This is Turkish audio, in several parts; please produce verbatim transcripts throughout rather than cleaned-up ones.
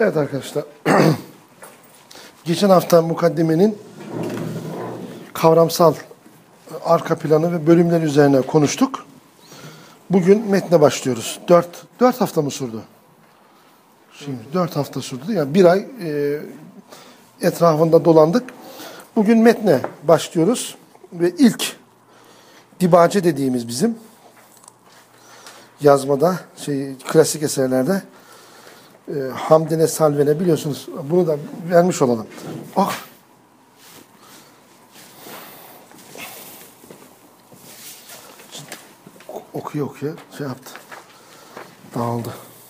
Evet arkadaşlar, geçen hafta mukaddimenin kavramsal arka planı ve bölümler üzerine konuştuk. Bugün metne başlıyoruz. Dört, dört hafta mı sürdü? Şimdi dört hafta sürdü. Yani bir ay e, etrafında dolandık. Bugün metne başlıyoruz ve ilk dibace dediğimiz bizim yazmada, şey klasik eserlerde e, Hamdine Salvene biliyorsunuz. Bunu da vermiş olalım. Ah! Okuyor okuyor. Şey yaptı. Dağıldı.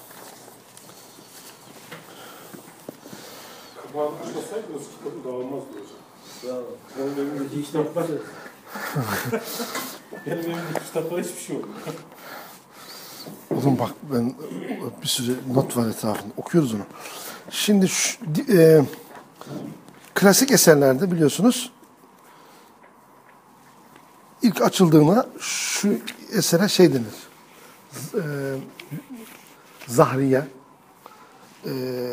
Kapağını açmasaydınız kitabı dağılmaz diyorsun. Benim elimdeki kitaplar... Benim elimdeki kitaplar hiçbir şey yok. Oğlum bak ben bir sürü not var etrafında. Okuyoruz onu. Şimdi şu, e, klasik eserlerde biliyorsunuz ilk açıldığında şu esere şey denir. E, Zahriye. E,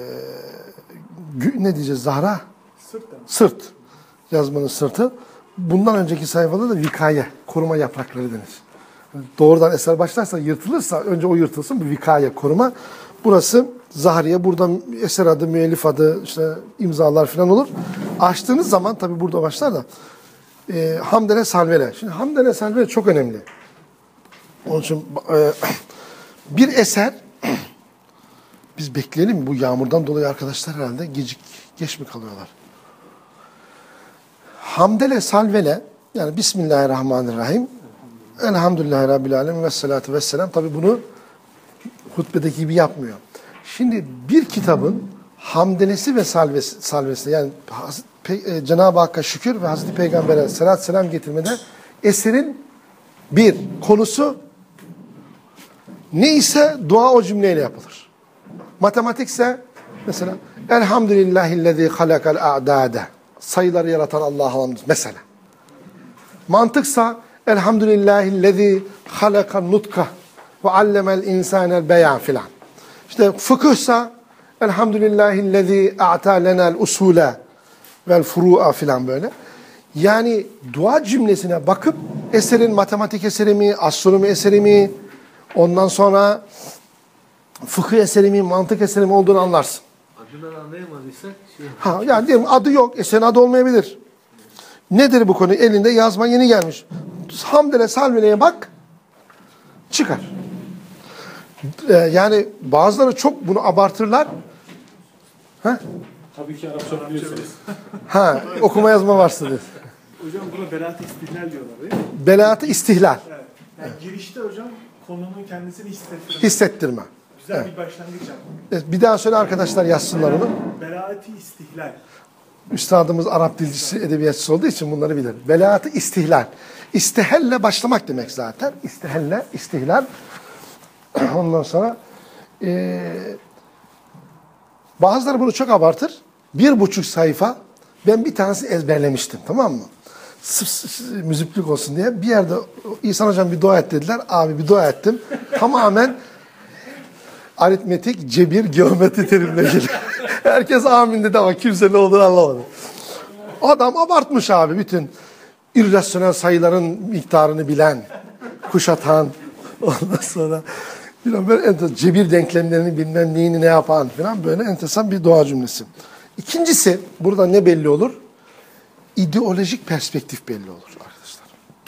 ne diyeceğiz Zahra? Sırt. Sırt. Yazmanın sırtı. Bundan önceki sayfada da vikaye, koruma yaprakları denir. Doğrudan eser başlarsa, yırtılırsa önce o yırtılsın. Bu vikaye, koruma. Burası Zahriye. Burada eser adı, müellif adı, işte imzalar falan olur. Açtığınız zaman tabi burada başlar da e, Hamdine Salvene. Şimdi Hamdine Salvene çok önemli. Onun için e, bir eser biz bekleyelim mi? Bu yağmurdan dolayı arkadaşlar herhalde gecik, geç mi kalıyorlar? Hamdine Salvene yani Bismillahirrahmanirrahim. Elhamdülillahi Rabbil Alemin ve salatu ve selam. Tabi bunu hutbedeki gibi yapmıyor. Şimdi bir kitabın hamdenesi ve salvesi, salvesi yani e, Cenab-ı Hakk'a şükür ve Hazreti Peygamber'e salat selam getirmede eserin bir konusu neyse dua o cümleyle yapılır. Matematikse mesela Elhamdülillahillezî halakal a'dâde sayıları yaratan Allah'a hamd mesela. Mantıksa Elhamdülillahillezî halakan nutka ve allemel insânel beyan filan. İşte fıkıhsa Elhamdülillahillezî a'tâ lenel usûle vel furu'a filan böyle. Yani dua cümlesine bakıp eserin matematik eseri mi, astronomi eseri mi, ondan sonra fıkıh eseri mi, mantık eseri mi olduğunu anlarsın. Adından anlayamadıysak şey... Ha, yani diyelim adı yok, eserin adı olmayabilir. Nedir bu konu? Elinde yazma yeni gelmiş. Hamdine Salvene'ye bak, çıkar. Ee, yani bazıları çok bunu abartırlar. Ha? Tabii ki Arapça biliyorsunuz. Ha, okuma yazma varsa diyor. Hocam buna beraat-ı istihlal diyorlar değil mi? Belaat-ı istihlal. Evet. Yani girişte hocam konunun kendisini hissettirme. Hissettirme. Güzel Evet. bir başlangıç yapmak. Evet, bir daha söyle arkadaşlar yazsınlar onu. Beraat-ı istihlal. Üstadımız Arap dilcisi, edebiyatçısı olduğu için bunları bilir. Belaat-ı istihlal. İstihelle başlamak demek zaten. İstihelle, istihlal. Ondan sonra e, bazıları bunu çok abartır. Bir buçuk sayfa ben bir tanesi ezberlemiştim, tamam mı? Sırf, sırf müziklik olsun diye bir yerde İhsan Hocam bir dua et dediler. Abi bir dua ettim. Tamamen aritmetik, cebir, geometri terimle geliyor. Herkes amin dedi ama kimse ne olduğunu anlamadı. Adam abartmış abi bütün irrasyonel sayıların miktarını bilen, kuşatan, ondan sonra bilmem böyle cebir denklemlerini bilmem neyini ne yapan falan böyle enteresan bir dua cümlesi. İkincisi burada ne belli olur? İdeolojik perspektif belli olur arkadaşlar.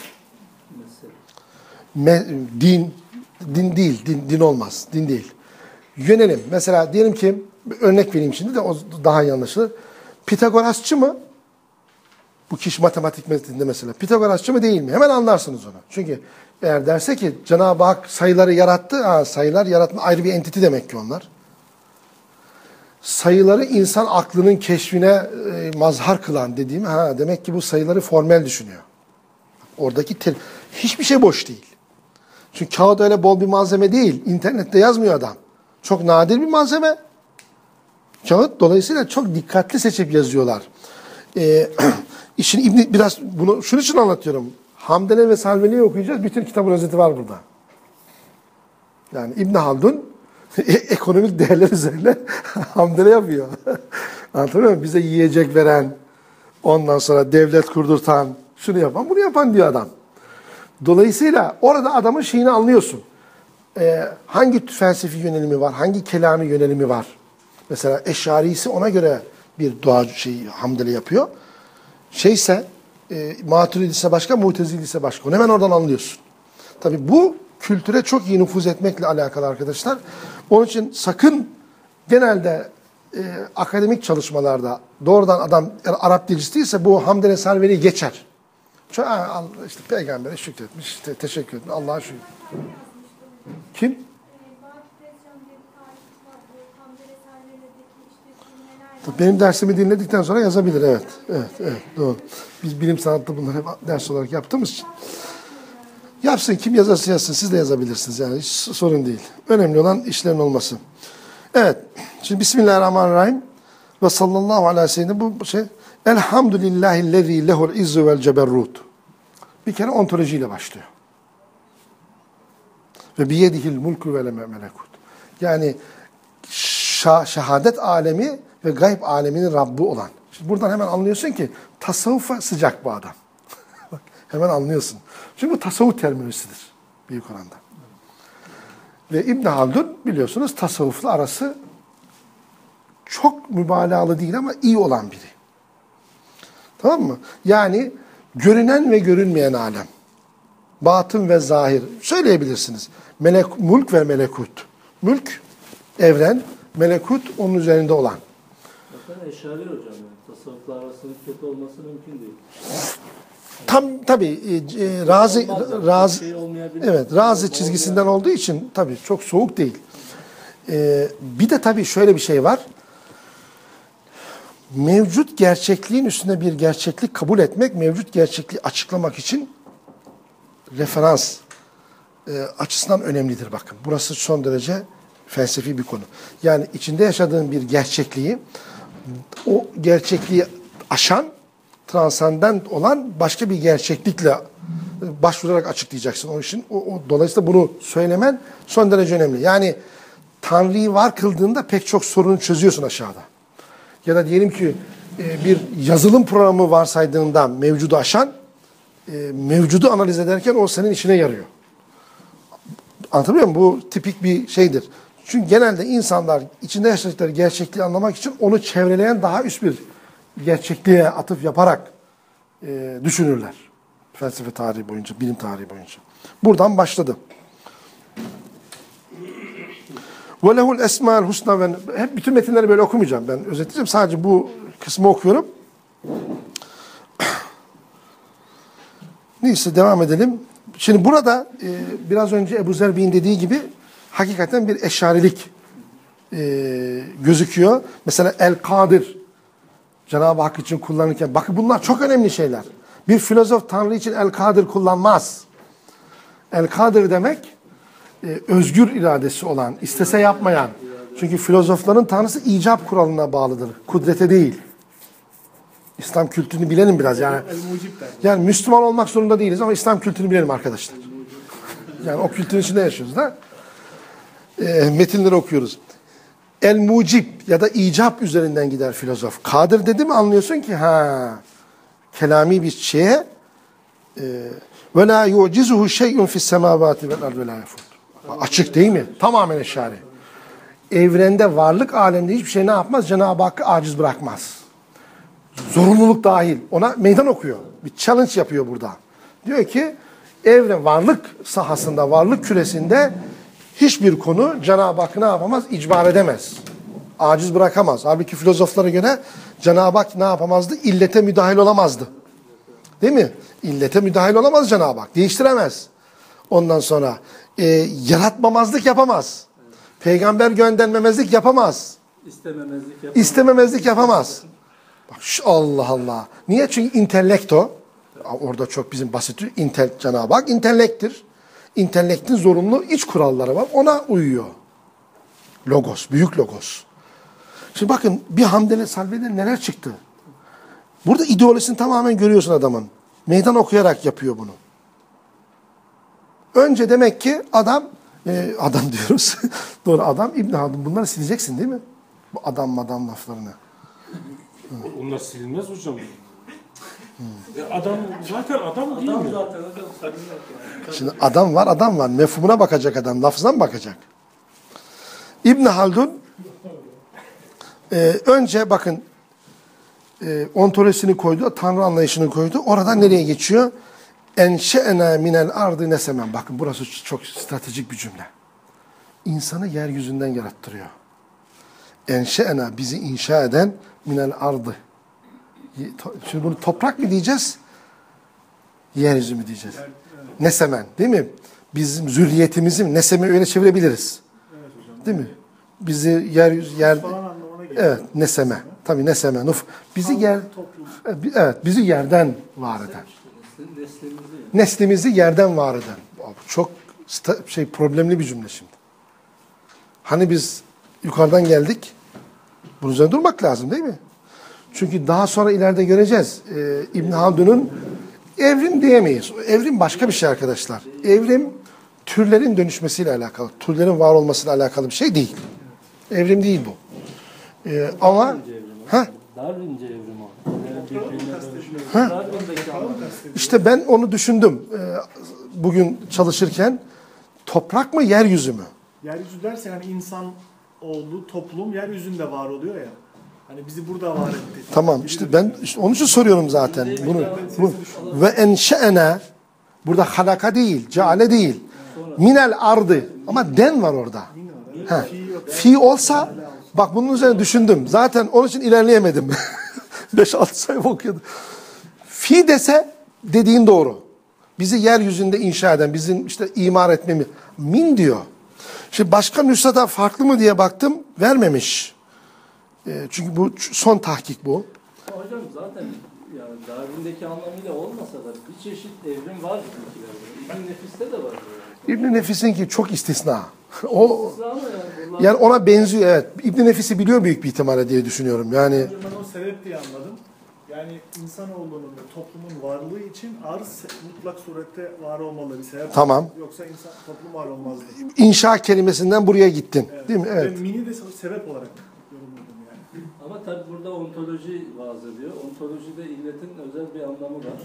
Me, din, din değil, din, din olmaz, din değil. Yönelim. Mesela diyelim ki, örnek vereyim şimdi de o daha iyi anlaşılır. Pitagorasçı mı? Bu kişi matematik metninde mesela. Pitagorasçı mı değil mi? Hemen anlarsınız onu. Çünkü eğer derse ki Cenab-ı Hak sayıları yarattı, ha, sayılar yaratma ayrı bir entiti demek ki onlar. Sayıları insan aklının keşfine e, mazhar kılan dediğim, ha demek ki bu sayıları formel düşünüyor. Oradaki tel, hiçbir şey boş değil. Çünkü kağıt öyle bol bir malzeme değil. İnternette yazmıyor adam. Çok nadir bir malzeme. Kağıt dolayısıyla çok dikkatli seçip yazıyorlar. Ee, işin İbni biraz bunu şunun için anlatıyorum. Hamdine ve Salvene'yi okuyacağız. Bütün kitabın özeti var burada. Yani İbn Haldun Ekonomik değerler üzerine hamdele yapıyor. Anlatabiliyor muyum? Bize yiyecek veren, ondan sonra devlet kurdurtan, şunu yapan, bunu yapan diyor adam. Dolayısıyla orada adamın şeyini anlıyorsun. Ee, hangi felsefi yönelimi var, hangi kelami yönelimi var. Mesela Eş'arisi ona göre bir dua şeyi hamdele yapıyor. Şeyse, e, Maturidisi başka, Mutezilisi başka. Onu hemen oradan anlıyorsun. Tabii bu kültüre çok iyi nüfuz etmekle alakalı arkadaşlar. Onun için sakın genelde e, akademik çalışmalarda doğrudan adam Arap dilcisi değilse bu hamdele serveri geçer. Çünkü işte peygambere şükretmiş, işte teşekkür etmiş, Allah'a şükür. Kim? Benim dersimi dinledikten sonra yazabilir, evet. Evet, evet, doğru. Biz bilim sanatta bunları hep ders olarak yaptığımız için. Yapsın, kim yazarsa yazsın, siz de yazabilirsiniz yani, hiç sorun değil. Önemli olan işlerin olması. Evet, şimdi Bismillahirrahmanirrahim ve sallallahu aleyhi ve sellem bu şey. Elhamdülillahillezî lehul izzu vel ceberrut. Bir kere ontolojiyle başlıyor. Ve biyedihil mulku vel melekut. Yani şah, şehadet alemi ve gayb aleminin Rabbi olan. Şimdi buradan hemen anlıyorsun ki tasavvufa sıcak bu adam. Bak, hemen anlıyorsun. Çünkü bu tasavvuf terminolojisidir büyük oranda. Ve İbn Haldun biliyorsunuz tasavvufla arası çok mübalağalı değil ama iyi olan biri. Tamam mı? Yani görünen ve görünmeyen alem. Batın ve zahir. Söyleyebilirsiniz. Melek, mulk ve melekut. Mülk, evren, melekut onun üzerinde olan. Zaten Eş'ari hocam yani. Tasavvufla arasının kötü olması mümkün değil. Tam tabii e, e, razı razı şey evet razı çizgisinden olduğu için tabii çok soğuk değil. E, bir de tabii şöyle bir şey var. Mevcut gerçekliğin üstüne bir gerçeklik kabul etmek, mevcut gerçekliği açıklamak için referans e, açısından önemlidir bakın. Burası son derece felsefi bir konu. Yani içinde yaşadığın bir gerçekliği, o gerçekliği aşan, transandent olan başka bir gerçeklikle başvurarak açıklayacaksın. O işin, o, o, dolayısıyla bunu söylemen son derece önemli. Yani Tanrı'yı var kıldığında pek çok sorunu çözüyorsun aşağıda. Ya da diyelim ki e, bir yazılım programı varsaydığında mevcudu aşan, e, mevcudu analiz ederken o senin işine yarıyor. Anlatabiliyor muyum? Bu tipik bir şeydir. Çünkü genelde insanlar içinde yaşadıkları gerçekliği anlamak için onu çevreleyen daha üst bir gerçekliğe atıf yaparak e, düşünürler. Felsefe tarihi boyunca, bilim tarihi boyunca. Buradan başladı. Ve lehul esma'l husna ve hep bütün metinleri böyle okumayacağım. Ben özetleyeceğim. Sadece bu kısmı okuyorum. Neyse devam edelim. Şimdi burada e, biraz önce Ebu Zerbi'nin dediği gibi hakikaten bir eşarilik e, gözüküyor. Mesela El-Kadir Cenab-ı Hak için kullanırken bakın bunlar çok önemli şeyler. Bir filozof Tanrı için El-Kadir kullanmaz. El-Kadir demek e, özgür iradesi olan, istese yapmayan. Çünkü filozofların Tanrısı icap kuralına bağlıdır. Kudrete değil. İslam kültürünü bilelim biraz yani. Yani Müslüman olmak zorunda değiliz ama İslam kültürünü bilelim arkadaşlar. Yani o kültürün içinde yaşıyoruz da. E, metinleri okuyoruz. El-Mucib ya da icap üzerinden gider filozof. Kadir dedi mi anlıyorsun ki ha kelami bir şeye ve la yu'cizuhu şey'un fi's semavati vel ardi la yafut. Açık değil mi? Tamamen eşari. Evrende, varlık aleminde hiçbir şey ne yapmaz? Cenab-ı Hakk'ı aciz bırakmaz. Zorunluluk dahil. Ona meydan okuyor. Bir challenge yapıyor burada. Diyor ki evren, varlık sahasında, varlık küresinde hiçbir konu Cenab-ı Hakk'ı ne yapamaz? İcbar edemez. Aciz bırakamaz. Halbuki filozoflara göre Cenab-ı Hak ne yapamazdı? İllete müdahil olamazdı. Değil mi? İllete müdahil olamaz Cenab-ı Hak. Değiştiremez. Ondan sonra e, yaratmamazlık yapamaz. Peygamber göndermemezlik yapamaz. İstememezlik yapamaz. İstememezlik yapamaz. Bak şu Allah Allah. Niye? Çünkü intellekto. Orada çok bizim basit intel Cenab-ı Hak intellektir. İntellektin zorunlu iç kuralları var. Ona uyuyor. Logos, büyük logos. Şimdi bakın bir hamdele salvede neler çıktı. Burada ideolojisini tamamen görüyorsun adamın. Meydan okuyarak yapıyor bunu. Önce demek ki adam Ee, adam diyoruz. Doğru, adam İbn Haldun. Bunları sileceksin değil mi? Bu adam madam laflarını. Onlar silinmez hocam. E adam zaten adam değil Adam mi? zaten hocam sakın yok yani. Şimdi adam var, adam var. Mefhumuna bakacak adam. Lafzına mı bakacak? İbn Haldun e, önce bakın e, ontolojisini koydu, Tanrı anlayışını koydu. Oradan nereye geçiyor? Enşe'ena minel ardı nesemen. Bakın burası çok stratejik bir cümle. İnsanı yeryüzünden yarattırıyor. Enşe'ena, bizi inşa eden minel ardı. Şimdi bunu toprak mı diyeceğiz? Yeryüzü mü diyeceğiz? Nesemen, değil mi? Bizim zürriyetimizi neseme öyle çevirebiliriz. Değil mi? Bizi yeryüzü yer Falan anlamına geliyor. evet neseme. Tabii neseme. Nuf. Bizi yer evet bizi yerden var eden. Neslimizi yani. Neslimizi yerden var eden. Abi çok sta- şey problemli bir cümle şimdi. Hani biz yukarıdan geldik. Bunun üzerine durmak lazım değil mi? Çünkü daha sonra ileride göreceğiz. Ee, İbn Haldun'un evrim diyemeyiz. Evrim başka bir şey arkadaşlar. Evrim türlerin dönüşmesiyle alakalı. Türlerin var olmasıyla alakalı bir şey değil. Evrim değil bu. Ee, ama Darwince evrim o. ha Darwince evrim o. Yani birbirine dönüşmüyor. Ha. Darwin'deki anlamı. işte ben onu düşündüm. Ee, bugün çalışırken toprak mı yeryüzü mü? Yeryüzü derse yani insan oğlu toplum yeryüzünde var oluyor ya. Hani bizi burada var etti. Tamam işte ben işte onun için soruyorum zaten. Bunu, bu, ve enşe'ene burada halaka değil, ceale değil. Minel ardı ama den var orada. Ha. Fi olsa bak bunun üzerine düşündüm. Zaten onun için ilerleyemedim. beş altı sayfa okuyordum. Fi dese dediğin doğru. Bizi yeryüzünde inşa eden, bizim işte imar etmemi. Min diyor. Şimdi başka nüshada farklı mı diye baktım. Vermemiş. E, çünkü bu son tahkik bu. Hocam zaten yani Darwin'deki anlamıyla olmasa da bir çeşit evrim var bizimkilerde. İbn Nefis'te de var. Yani. İbn Nefis'in ki çok istisna. O Israr ama yani bunlar- yani ona benziyor evet. İbn Nefis'i biliyor büyük bir ihtimalle diye düşünüyorum. Yani Hocam ben o sebep diye anladım. Yani insanoğlunun ve toplumun varlığı için arz mutlak surette var olmalı bir sebep. Tamam. Yoksa insan toplum var olmazdı. inşa kelimesinden buraya gittin. Evet. Değil mi? Evet. Ben mini de sebep olarak yorumladım yani. Ama tabii burada ontoloji vaaz ediyor. Ontolojide illetin özel bir anlamı var.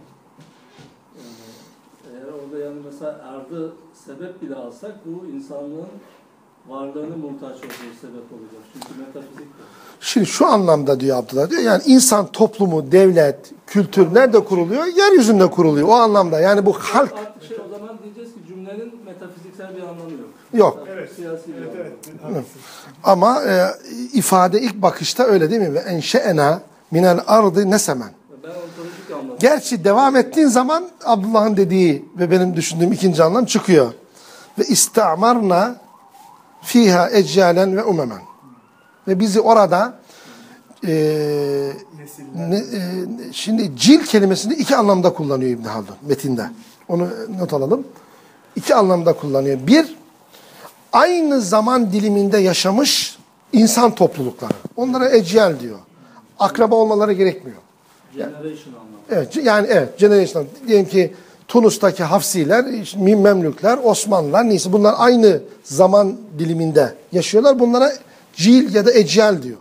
Yani eğer orada yani mesela ardı sebep bile alsak bu insanlığın varlığını muhtaç olduğu sebep olacak. Çünkü metafizik de. Şimdi şu anlamda diyor Abdullah diyor. Yani insan toplumu, devlet, kültür nerede kuruluyor? Yeryüzünde kuruluyor. O anlamda. Yani bu halk Artık şey o zaman diyeceğiz ki cümlenin metafiziksel bir anlamı yok. yok. Evet. Siyasi bir Evet anlamı. evet. Haklısın. Ama e, ifade ilk bakışta öyle değil mi? Ve enşe'ena minel ardı nesemen. Ben ontolojik anlamda. Gerçi devam ettiğin zaman Abdullah'ın dediği ve benim düşündüğüm ikinci anlam çıkıyor. Ve istamarna fiha eccalen ve umemen. Ve bizi orada e, Nesiller. ne, e, şimdi cil kelimesini iki anlamda kullanıyor İbn Haldun metinde. Onu not alalım. İki anlamda kullanıyor. Bir, aynı zaman diliminde yaşamış insan toplulukları. Onlara ecel diyor. Akraba olmaları gerekmiyor. Generation anlamı. Evet, yani evet, generation. Diyelim ki Tunus'taki Hafsiler, işte Memlükler, Osmanlılar neyse bunlar aynı zaman diliminde yaşıyorlar. Bunlara cil ya da ecel diyor.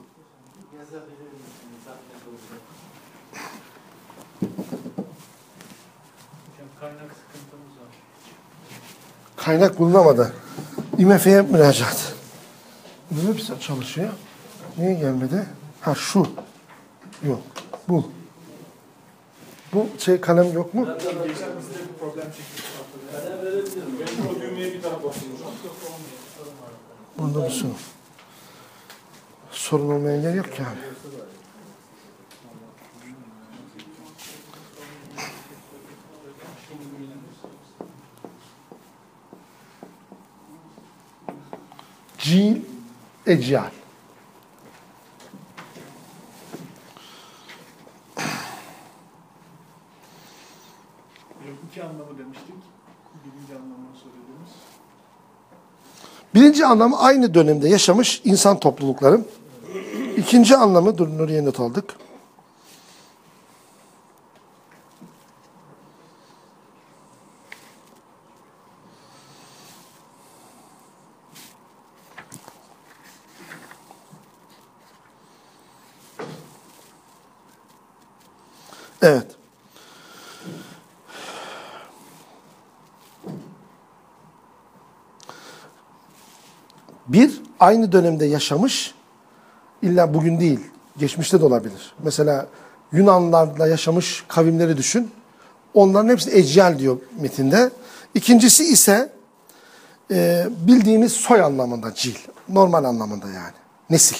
Kaynak sıkıntımız var. Kaynak bulunamadı. I M F'ye müracaat. Bu hepsi çalışıyor. Niye gelmedi? Ha şu. Yok. Bu. Bu şey kalem yok mu? Geçen bizde bir problem çıktı. Kalem verebilirim. Ben o düğmeye bir tarafa basın hocam. Bunda mısın? Sorun olmayan yer yok ki abi. Cil, ecal. İki anlamı demiştik. Birinci anlamını söylediğimiz. Birinci anlamı aynı dönemde yaşamış insan toplulukları. İkinci anlamı, dur Nuriye not aldık. Evet. Bir, aynı dönemde yaşamış, illa bugün değil, geçmişte de olabilir. Mesela Yunanlarla yaşamış kavimleri düşün. Onların hepsi eccal diyor metinde. İkincisi ise e, bildiğimiz soy anlamında cil. Normal anlamında yani. Nesil.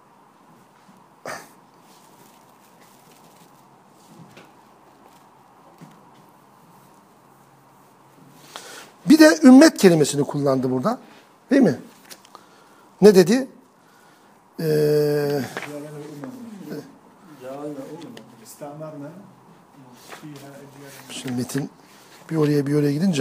Bir de ümmet kelimesini kullandı burada. Değil mi? Ne dedi? Ee, şimdi metin bir oraya bir oraya gidince.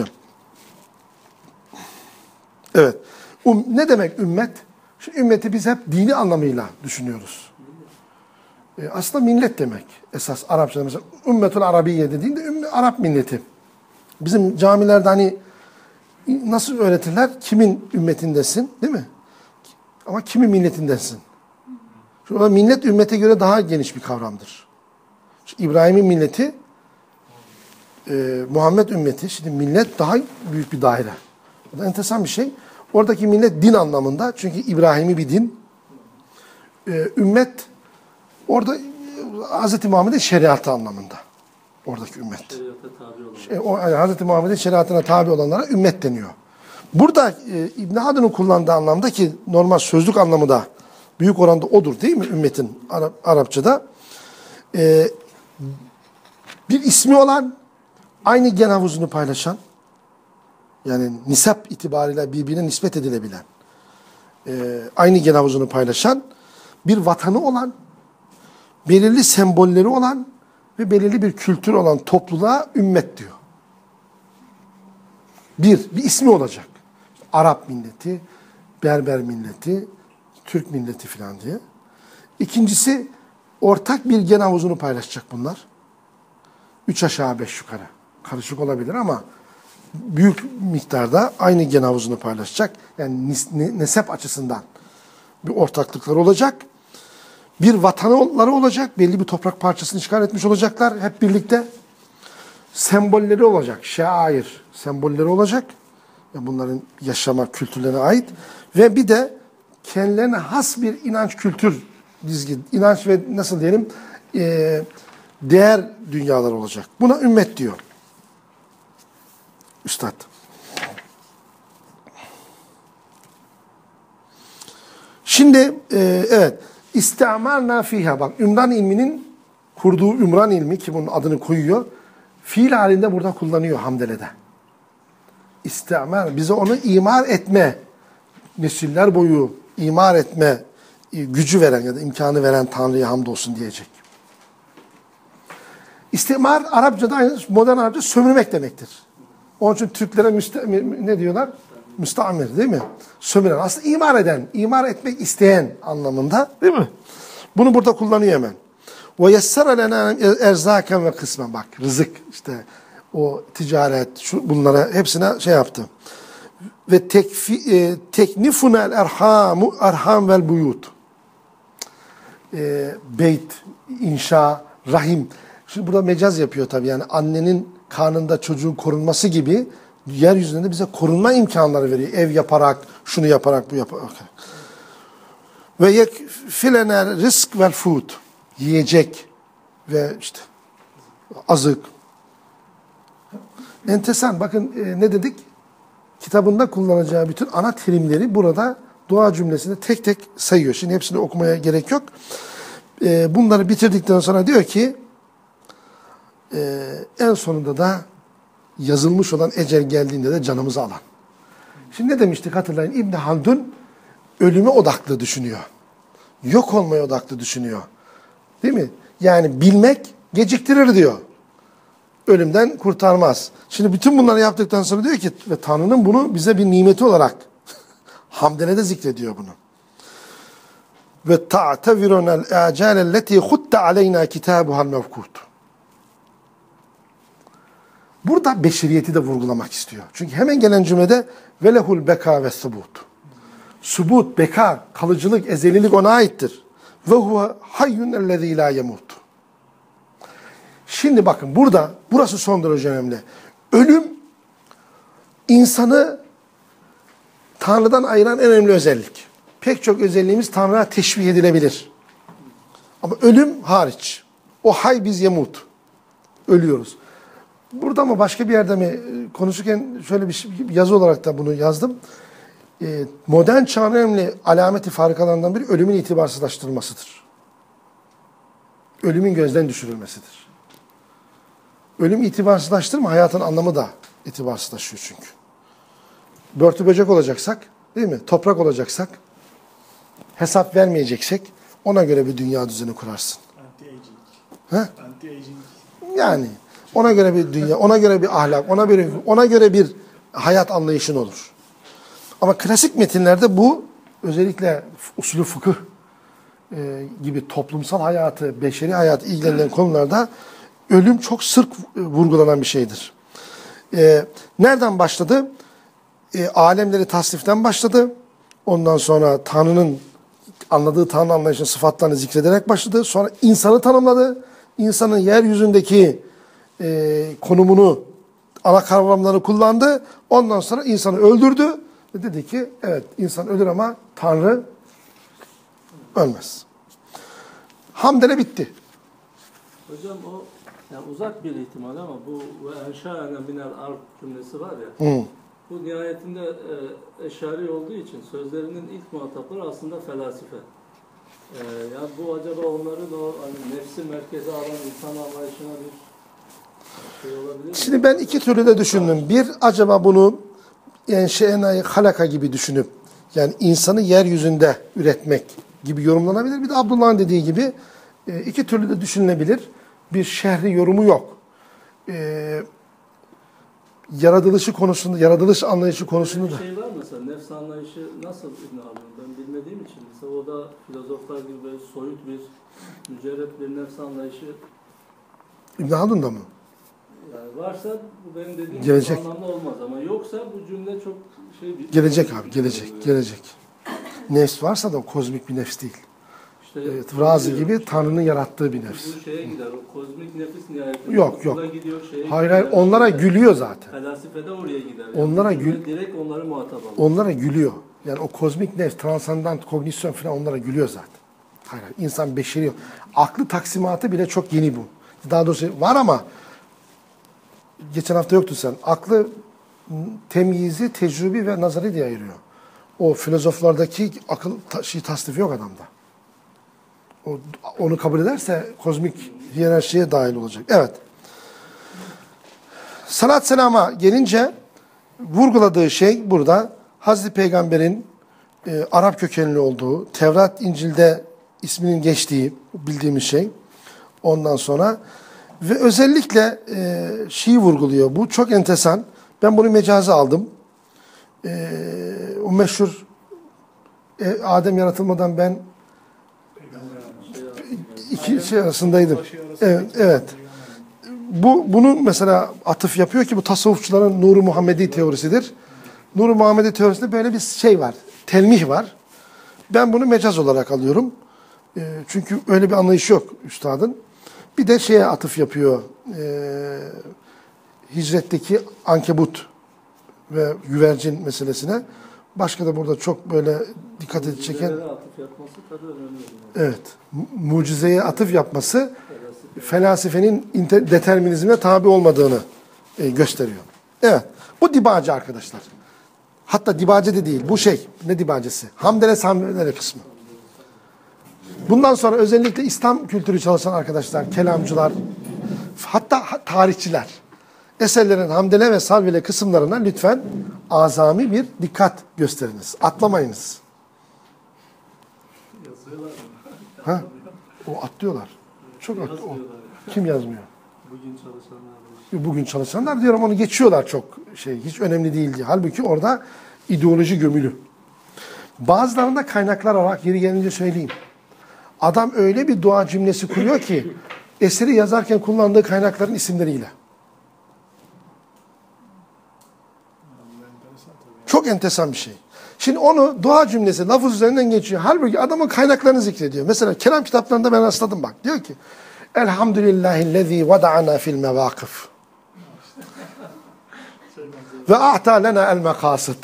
Evet. Um, ne demek ümmet? Şu ümmeti biz hep dini anlamıyla düşünüyoruz. Ee, aslında millet demek. Esas Arapçada mesela Ümmetul Arabiye dediğinde ümme, Arap milleti. Bizim camilerde hani nasıl öğretirler? Kimin ümmetindesin, değil mi? Ama kimin milletindensin? Şurada millet ümmete göre daha geniş bir kavramdır. Şu İbrahim'in milleti, e, Muhammed ümmeti, şimdi millet daha büyük bir daire. O da enteresan bir şey. Oradaki millet din anlamında, çünkü İbrahim'i bir din. E, ümmet, orada e, Hz. Muhammed'in şeriatı anlamında. Oradaki ümmet. Şey, o, yani Hz. Muhammed'in şeriatına tabi olanlara ümmet deniyor. Burada e, İbn Haldun'un kullandığı anlamda, ki normal sözlük anlamı da büyük oranda odur değil mi ümmetin Arap, Arapçada? E, bir ismi olan, aynı gen havuzunu paylaşan, yani nisap itibariyle birbirine nispet edilebilen, e, aynı gen havuzunu paylaşan, bir vatanı olan, belirli sembolleri olan ve belirli bir kültür olan topluluğa ümmet diyor. Bir, bir ismi olacak. Arap milleti, Berber milleti, Türk milleti falan diye. İkincisi, ortak bir gen havuzunu paylaşacak bunlar. Üç aşağı beş yukarı. Karışık olabilir ama büyük miktarda aynı gen havuzunu paylaşacak. Yani nesep açısından bir ortaklıkları olacak. Bir vatanları olacak. Belli bir toprak parçasını işgal etmiş olacaklar hep birlikte. Sembolleri olacak. Şair sembolleri olacak. Bunların yaşama kültürlerine ait. Ve bir de kendilerine has bir inanç kültür dizgi, inanç ve nasıl diyelim e, değer dünyalar olacak. Buna ümmet diyor Üstad. Şimdi e, evet İstimarna fiha, bak Ümran ilminin kurduğu Ümran ilmi, ki bunun adını koyuyor, fiil halinde burada kullanıyor Hamdele'de. İstimar, bize onu imar etme, nesiller boyu imar etme gücü veren ya da imkanı veren Tanrı'ya hamdolsun diyecek. İstimar Arapçada aynı modern Arapça sömürmek demektir. Onun için Türklere müste, ne diyorlar? Müstamir değil mi? Sömüren. Aslında imar eden, imar etmek isteyen anlamında değil mi? Bunu burada kullanıyor hemen. Ve yessara lena erzaken ve kısmen, bak rızık işte o ticaret şu bunlara hepsine şey yaptı. Ve tekfi e, teknifunel erhamu erham vel buyut. E, beyt, inşa, rahim. Şimdi burada mecaz yapıyor tabii, yani annenin karnında çocuğun korunması gibi yeryüzünde de bize korunma imkanları veriyor. Ev yaparak, şunu yaparak, bu yaparak. Ve yekfilene rızk vel food. Yiyecek ve işte azık. Enteresan. Bakın e, ne dedik? Kitabında kullanacağı bütün ana terimleri burada dua cümlesinde tek tek sayıyor. Şimdi hepsini okumaya gerek yok. E, bunları bitirdikten sonra diyor ki e, en sonunda da yazılmış olan ecel geldiğinde de canımızı alan. Şimdi ne demiştik hatırlayın? İbn Haldun ölüme odaklı düşünüyor. Yok olmaya odaklı düşünüyor. Değil mi? Yani bilmek geciktirir diyor. Ölümden kurtarmaz. Şimdi bütün bunları yaptıktan sonra diyor ki ve Tanrı'nın bunu bize bir nimeti olarak Hamdele'de zikrediyor bunu. Ve ta'tevirunel a'calelleti hutta aleyna kitabuhal mevkut. Burada beşeriyeti de vurgulamak istiyor. Çünkü hemen gelen cümlede velehul beka ve subut. Subut, beka, kalıcılık, ezelilik ona aittir. Ve huve hayyun ellezî lâ yemut. Şimdi bakın burada, burası son derece önemli. Ölüm, insanı Tanrı'dan ayıran en önemli özellik. Pek çok özelliğimiz Tanrı'ya teşbih edilebilir. Ama ölüm hariç. O hay biz yemut. Ölüyoruz. Burada mı başka bir yerde mi konuşurken şöyle bir şey, yazı olarak da bunu yazdım. Ee, modern çağın önemli alameti farikalarından biri ölümün itibarsızlaştırılmasıdır. Ölümün gözden düşürülmesidir. Ölüm itibarsızlaştırma, hayatın anlamı da itibarsızlaşıyor çünkü. Börtü böcek olacaksak, değil mi? Toprak olacaksak, hesap vermeyeceksek ona göre bir dünya düzeni kurarsın. Anti-aging. Anti-aging. Yani ona göre bir dünya, ona göre bir ahlak, ona göre ona göre bir hayat anlayışın olur. Ama klasik metinlerde bu özellikle usulü fıkıh e, gibi toplumsal hayatı, beşeri hayatı ilgilenen konularda ölüm çok sık vurgulanan bir şeydir. E, nereden başladı? E, alemleri tasniften başladı. Ondan sonra Tanrı'nın anladığı Tanrı anlayışının sıfatlarını zikrederek başladı. Sonra insanı tanımladı. İnsanın yeryüzündeki e, konumunu, ana kavramlarını kullandı. Ondan sonra insanı öldürdü. Ve dedi ki evet insan ölür ama Tanrı ölmez. Hamdele bitti. Hocam o yani uzak bir ihtimal ama bu ve enşa'ene minel ard cümlesi var ya. Hı. Bu nihayetinde e, eşari olduğu için sözlerinin ilk muhatapları aslında felasife. E, yani bu acaba onların o hani nefsi merkeze alan insan anlayışına bir şey olabilir mi? Şimdi ben iki türlü de düşündüm. Bir, acaba bunu yani şeyenayı halaka gibi düşünüp yani insanı yeryüzünde üretmek gibi yorumlanabilir. Bir de Abdullah'ın dediği gibi e, iki türlü de düşünülebilir. Bir şerhi yorumu yok. E, yaratılışı konusunda, yaratılış anlayışı konusunda da. Bir şey var mesela nefs anlayışı nasıl İbn Haldun? Ben bilmediğim için mesela o da filozoflar gibi böyle soyut bir mücerret bir nefs anlayışı. İbn Haldun'da mı? Yani varsa bu benim dediğim gelecek. anlamda olmaz ama yoksa bu cümle çok şey bir... Gelecek abi, gelecek, gelecek. Nefs varsa da o kozmik bir nefs değil. İşte, evet, Razi gibi işte, Tanrı'nın yarattığı bir nefs. Bu şeye gider, o kozmik nefis nihayetinde. Yok, yok. Gidiyor, şeye hayır, hayır, onlara gider. Gülüyor zaten. Felsefede oraya gider. Yani onlara gül. Direkt onları muhatap alır. Onlara gülüyor. Yani o kozmik nefs, transandant kognisyon falan onlara gülüyor zaten. Hayır, hayır, insan beşeri. Aklı taksimatı bile çok yeni bu. Daha doğrusu var ama geçen hafta yoktu sen. Aklı temyizi, tecrübi ve nazari diye ayırıyor. O filozoflardaki akıl ta şey, tasnifi yok adamda. O, onu kabul ederse kozmik hiyerarşiye dahil olacak. Evet. Salat selama gelince vurguladığı şey burada Hazreti Peygamber'in e, Arap kökenli olduğu, Tevrat, İncil'de isminin geçtiği bildiğimiz şey. Ondan sonra ve özellikle e, şeyi vurguluyor. Bu çok enteresan. Ben bunu mecazi aldım. E, o meşhur e, Adem yaratılmadan ben iki şey arasındaydım. Evet, evet. Bu bunun mesela atıf yapıyor ki bu tasavvufçuların Nur-u Muhammedi teorisidir. Nur-u Muhammedi teorisinde böyle bir şey var. Telmih var. Ben bunu mecaz olarak alıyorum. E, çünkü öyle bir anlayış yok üstadın. Bir de şeye atıf yapıyor. E, hicretteki ankebut ve güvercin meselesine. Başka da burada çok böyle dikkat edip çeken... Mucizeye atıf yapması kadar önemli. Evet. Mucizeye atıf yapması felsefenin determinizmine tabi olmadığını e, gösteriyor. Evet. Bu dibacı arkadaşlar. Hatta dibacı de değil. Bu şey. Ne dibacısı? Hamdele samdele kısmı. Bundan sonra özellikle İslam kültürü çalışan arkadaşlar, kelamcılar, hatta tarihçiler, eserlerin hamdele ve salvele kısımlarına lütfen azami bir dikkat gösteriniz. Atlamayınız. Ha? O atlıyorlar. Çok at. O. Kim yazmıyor? Bugün çalışanlar. Bugün çalışanlar diyorum onu geçiyorlar çok şey. Hiç önemli değil diye. Halbuki orada ideoloji gömülü. Bazılarında kaynaklar olarak yeri gelince söyleyeyim. Adam öyle bir dua cümlesi kuruyor ki eseri yazarken kullandığı kaynakların isimleriyle. Çok enteresan bir şey. Şimdi onu dua cümlesi lafız üzerinden geçiyor. Halbuki adamın kaynaklarını zikrediyor. Mesela kelam kitaplarında ben rastladım bak. Diyor ki Elhamdülillahillezî vada'ana fil mevâkıf. Ve a'ta lena el mekâsıt.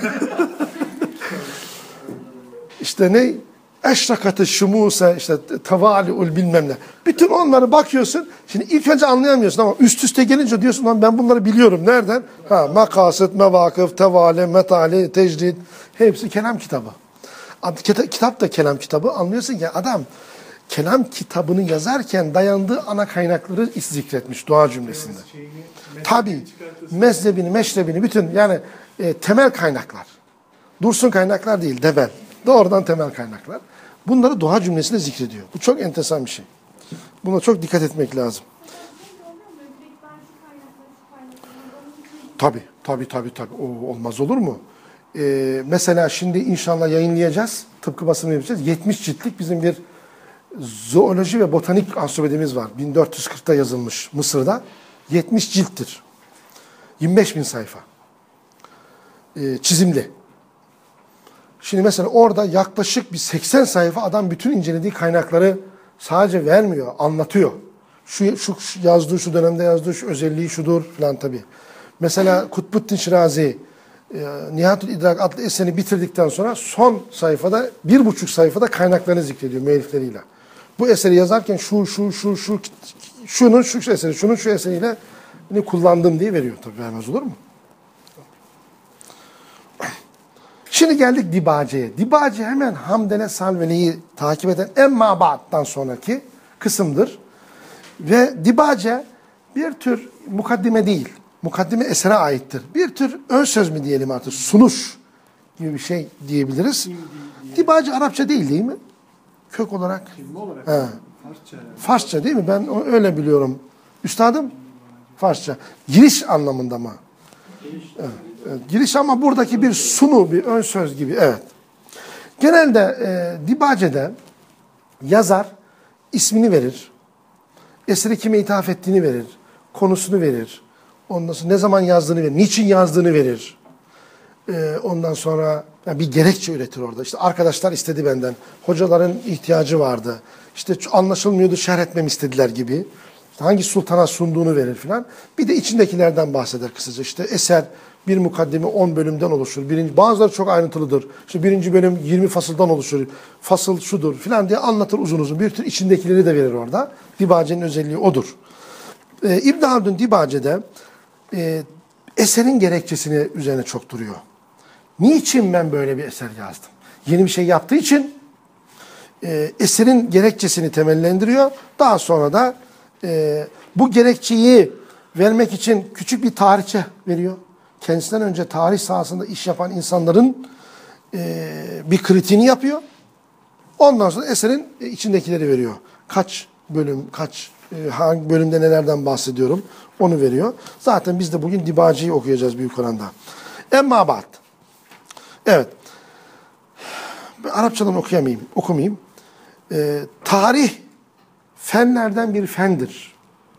İşte ne? Eşrakatı şumuse, işte tevâli'ul bilmem ne. Bütün onları bakıyorsun. Şimdi ilk önce anlayamıyorsun ama üst üste gelince diyorsun lan ben bunları biliyorum. Nereden? Ha, mekâsıt, mevâkıf, tevâli, metâli, tecrid. Hepsi kelam kitabı. Kitap da kelam kitabı. Anlıyorsun ki adam kelam kitabını yazarken dayandığı ana kaynakları zikretmiş dua cümlesinde. Tabii. Mezhebini, meşrebini, bütün yani e, temel kaynaklar. Dursun kaynaklar değil, debel. Doğrudan temel kaynaklar. Bunları dua cümlesinde zikrediyor. Bu çok enteresan bir şey. Buna çok dikkat etmek lazım. Tabii, tabii, tabii, tabii. O, olmaz olur mu? Ee, mesela şimdi inşallah yayınlayacağız. Tıpkı basımını yapacağız. yetmiş ciltlik bizim bir zooloji ve botanik ansiklopedimiz var. bin dört yüz kırkta yazılmış Mısır'da. yetmiş cilttir. yirmi beş bin sayfa. Ee, çizimli. Şimdi mesela orada yaklaşık bir seksen sayfa adam bütün incelediği kaynakları sadece vermiyor, anlatıyor. Şu, şu, şu yazdığı, şu dönemde yazdığı, şu özelliği şudur falan tabii. Mesela Kutbuddin Şirazi e, Nihatül İdrak adlı eserini bitirdikten sonra son sayfada, bir buçuk sayfada kaynaklarını zikrediyor müellifleriyle. Bu eseri yazarken şu, şu, şu, şu, şunun şu eseri, şunun şu eseriyle ne kullandım diye veriyor. Tabii vermez olur mu? Şimdi geldik Dibace'ye. Dibace hemen Hamdele Salveli'yi takip eden Emma Ba'd'dan sonraki kısımdır. Ve Dibace bir tür mukaddime değil, mukaddime esere aittir. Bir tür ön söz mü diyelim artık, sunuş gibi bir şey diyebiliriz. Dibace Arapça değil değil mi? Kök olarak. Kelime olarak. He. Farsça. Farsça değil mi? Ben öyle biliyorum. Üstadım? Farsça. Giriş anlamında mı? Evet. Evet, giriş ama buradaki bir sunu, bir ön söz gibi. Evet. Genelde e, Dibace'de yazar ismini verir. Eseri kime ithaf ettiğini verir. Konusunu verir. Ondan sonra ne zaman yazdığını verir. Niçin yazdığını verir. E, ondan sonra yani bir gerekçe üretir orada. İşte arkadaşlar istedi benden. Hocaların ihtiyacı vardı. İşte anlaşılmıyordu, şerh etmemi istediler gibi. İşte hangi sultana sunduğunu verir filan. Bir de içindekilerden bahseder kısaca. İşte eser bir mukaddime on bölümden oluşur. Birinci, bazıları çok ayrıntılıdır. İşte birinci bölüm yirmi fasıldan oluşur. Fasıl şudur filan diye anlatır uzun uzun. Bir tür içindekileri de verir orada. Dibace'nin özelliği odur. Ee, İbn Haldun Dibace'de e, eserin gerekçesini üzerine çok duruyor. Niçin ben böyle bir eser yazdım? Yeni bir şey yaptığı için e, eserin gerekçesini temellendiriyor. Daha sonra da e, bu gerekçeyi vermek için küçük bir tarihçe veriyor. Kendisinden önce tarih sahasında iş yapan insanların e, bir kritiğini yapıyor. Ondan sonra eserin içindekileri veriyor. Kaç bölüm, kaç e, hangi bölümde nelerden bahsediyorum onu veriyor. Zaten biz de bugün Dibace'yi okuyacağız büyük oranda. Emma ba'd. Evet. Ben Arapçadan okuyamayayım, okumayayım. E, tarih fenlerden bir fendir.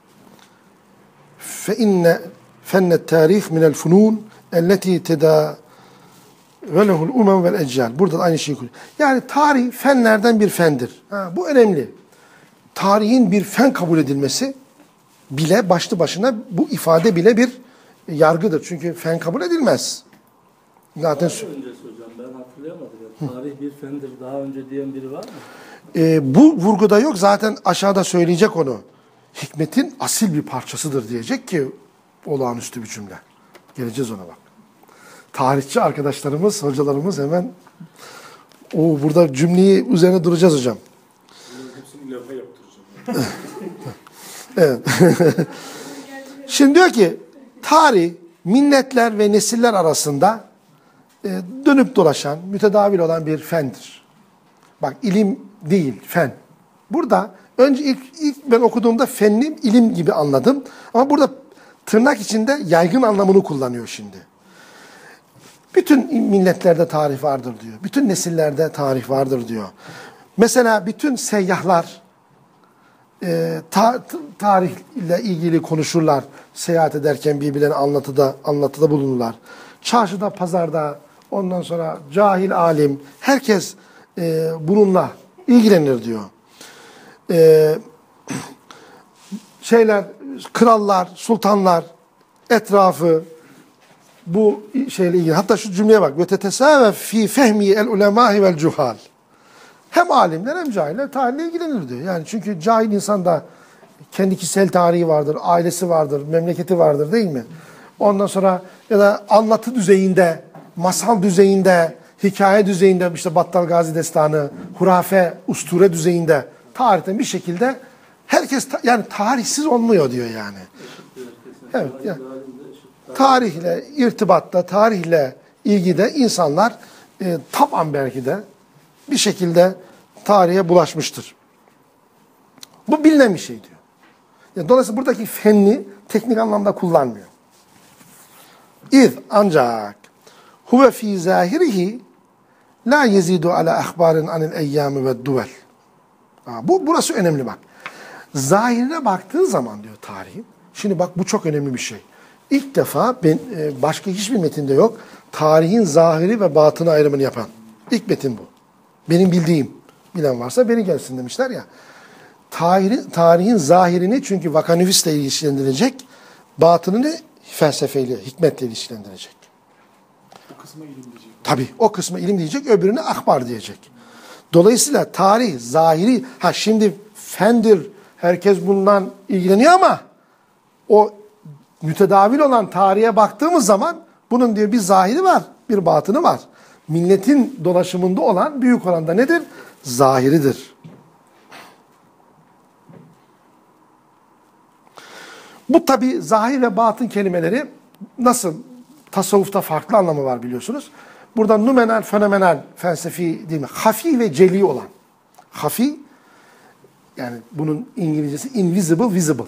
Fe inne fennet tarih minel funun elleti teda velehul umem vel eccal. Burada da aynı şeyi koyuyor. Yani tarih fenlerden bir fendir. Ha, bu önemli. Tarihin bir fen kabul edilmesi bile başlı başına bu ifade bile bir yargıdır. Çünkü fen kabul edilmez. Zaten daha öncesi hocam ben hatırlayamadım. Yani, tarih bir fendir daha önce diyen biri var mı? E, bu vurguda yok. Zaten aşağıda söyleyecek onu. Hikmetin asil bir parçasıdır diyecek ki olağanüstü bir cümle. Geleceğiz ona bak. Tarihçi arkadaşlarımız, hocalarımız hemen o burada cümleyi üzerine duracağız hocam. Hepsini lafa yaptıracağım. Evet. Şimdi diyor ki tarih milletler ve nesiller arasında e, dönüp dolaşan, mütedavil olan bir fendir. Bak ilim değil, fen. Burada önce ilk, ilk ben okuduğumda fenli ilim gibi anladım. Ama burada tırnak içinde yaygın anlamını kullanıyor şimdi. Bütün milletlerde tarih vardır diyor. Bütün nesillerde tarih vardır diyor. Mesela bütün seyyahlar e, ta, tarihle ilgili konuşurlar. Seyahat ederken birbirlerine anlatıda, anlatıda bulunurlar. Çarşıda, pazarda, ondan sonra cahil, alim, herkes e, bununla ilgilenir diyor. E, şeyler, krallar, sultanlar etrafı bu şeyle ilgili. Hatta şu cümleye bak. Ve tetesâve fî fehmi el ulemâhi vel cuhal. Hem alimler hem cahiller tarihle ilgilenir diyor. Yani çünkü cahil insan da kendi kişisel tarihi vardır, ailesi vardır, memleketi vardır değil mi? Ondan sonra ya da anlatı düzeyinde, masal düzeyinde, hikaye düzeyinde, işte Battal Gazi Destanı, hurafe, usture düzeyinde tarihten bir şekilde herkes yani tarihsiz olmuyor diyor yani. Evet. Yani, tarihle irtibatta, tarihle ilgide insanlar e, taban belki de bir şekilde tarihe bulaşmıştır. Bu bilinen bir şey diyor. Yani dolayısıyla buradaki fenni teknik anlamda kullanmıyor. İz ancak huve fî zâhirihi la yezidu ala ahbarin anil eyyâmi ve duvel. Bu burası önemli bak. Zahirine baktığın zaman diyor tarihin. Şimdi bak bu çok önemli bir şey. İlk defa ben başka hiçbir metinde yok. Tarihin zahiri ve batını ayrımını yapan. İlk metin bu. Benim bildiğim. Bilen varsa beni gelsin demişler ya. Tarihin, tarihin zahirini çünkü vakanüvisle ilişkilendirecek. Batınını felsefeyle, hikmetle ilişkilendirecek. O kısma ilim diyecek. Tabii o kısmı ilim diyecek, öbürüne akbar diyecek. Dolayısıyla tarih, zahiri, ha şimdi fendir, herkes bundan ilgileniyor ama o mütedavil olan tarihe baktığımız zaman bunun diyor bir zahiri var, bir batını var. Milletin dolaşımında olan büyük oranda nedir? Zahiridir. Bu tabi zahir ve batın kelimeleri nasıl tasavvufta farklı anlamı var biliyorsunuz. Burada numenal, fenomenal, felsefi değil mi? Hafi ve celi olan. Hafi, yani bunun İngilizcesi invisible, visible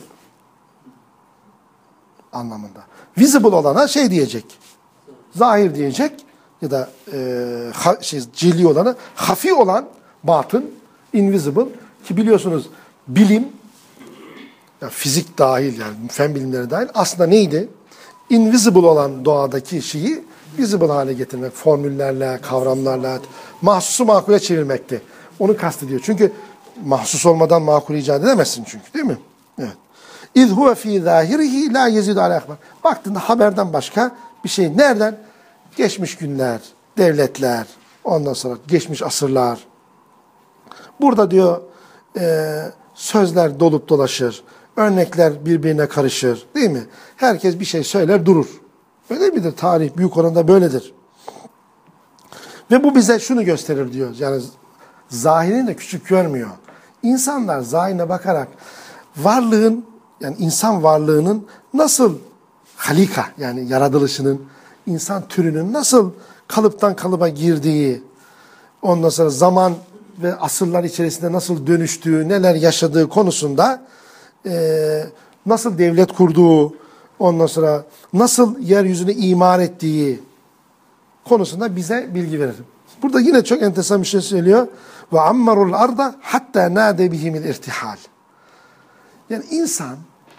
anlamında. Visible olana şey diyecek, zahir diyecek ya da e, ha, şey, celi olanı, hafi olan batın, invisible ki biliyorsunuz bilim, ya fizik dahil yani fen bilimleri dahil aslında neydi? Invisible olan doğadaki şeyi visible hale getirmek, formüllerle, kavramlarla, mahsusu makule çevirmekti. Onu kastediyor. Çünkü mahsus olmadan makul icat edemezsin çünkü değil mi? Evet. İz huve fî zâhirihi lâ yezidu alâ akbar. Baktığında haberden başka bir şey. Nereden? Geçmiş günler, devletler, ondan sonra geçmiş asırlar. Burada diyor e, sözler dolup dolaşır. Örnekler birbirine karışır. Değil mi? Herkes bir şey söyler durur. Öyle midir? Tarih büyük oranda böyledir. Ve bu bize şunu gösterir diyor. Yani zahirini de küçük görmüyor. İnsanlar zahirine bakarak varlığın, yani insan varlığının nasıl halika, yani yaratılışının, insan türünün nasıl kalıptan kalıba girdiği, ondan sonra zaman ve asırlar içerisinde nasıl dönüştüğü, neler yaşadığı konusunda e, nasıl devlet kurduğu, ondan sonra nasıl yeryüzünü imar ettiği konusunda bize bilgi verir. Burada yine çok enteresan bir şey söylüyor. Ve ammarul arda hatta nade bihimil irtihal. Yani insan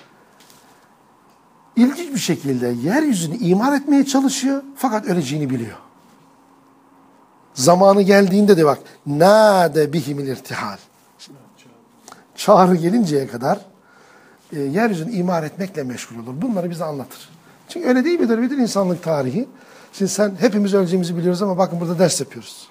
ilginç bir şekilde yeryüzünü imar etmeye çalışıyor fakat öleceğini biliyor. Zamanı geldiğinde de bak nade bihimil irtihal. Çağrı gelinceye kadar e, yeryüzünü imar etmekle meşgul olur. Bunları bize anlatır. Çünkü öyle değil midir? Bütün insanlık tarihi. Şimdi sen hepimiz öleceğimizi biliyoruz ama bakın burada ders yapıyoruz.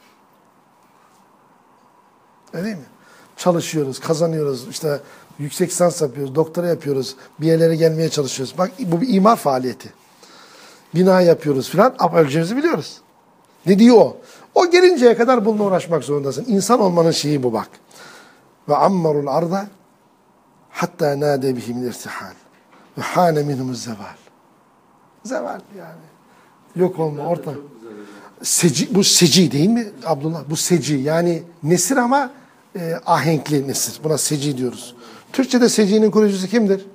Öyle değil mi? Çalışıyoruz, kazanıyoruz, işte yüksek lisans yapıyoruz, doktora yapıyoruz, bir yerlere gelmeye çalışıyoruz. Bak bu bir imar faaliyeti. Bina yapıyoruz filan ama öleceğimizi biliyoruz. Ne diyor o? O gelinceye kadar bununla uğraşmak zorundasın. İnsan olmanın şeyi bu bak. Ve ammarul arda hatta nade bihimil irtihal ve hane minhumuz zeval. Zeval yani. Yok olma orta. Seci, bu seci değil mi Abdullah? Bu seci yani nesir ama e, ahenkli nesir. Buna seci diyoruz. Türkçe'de secinin kurucusu kimdir?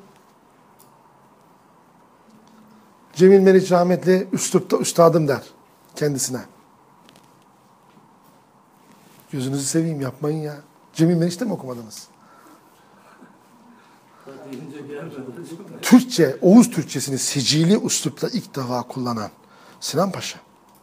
Cemil Meriç rahmetli üslupta üstadım der kendisine. Gözünüzü seveyim yapmayın ya. Cemil Meriç'te mi okumadınız? Türkçe, Oğuz Türkçesini secili üslupta ilk defa kullanan Sinan Paşa.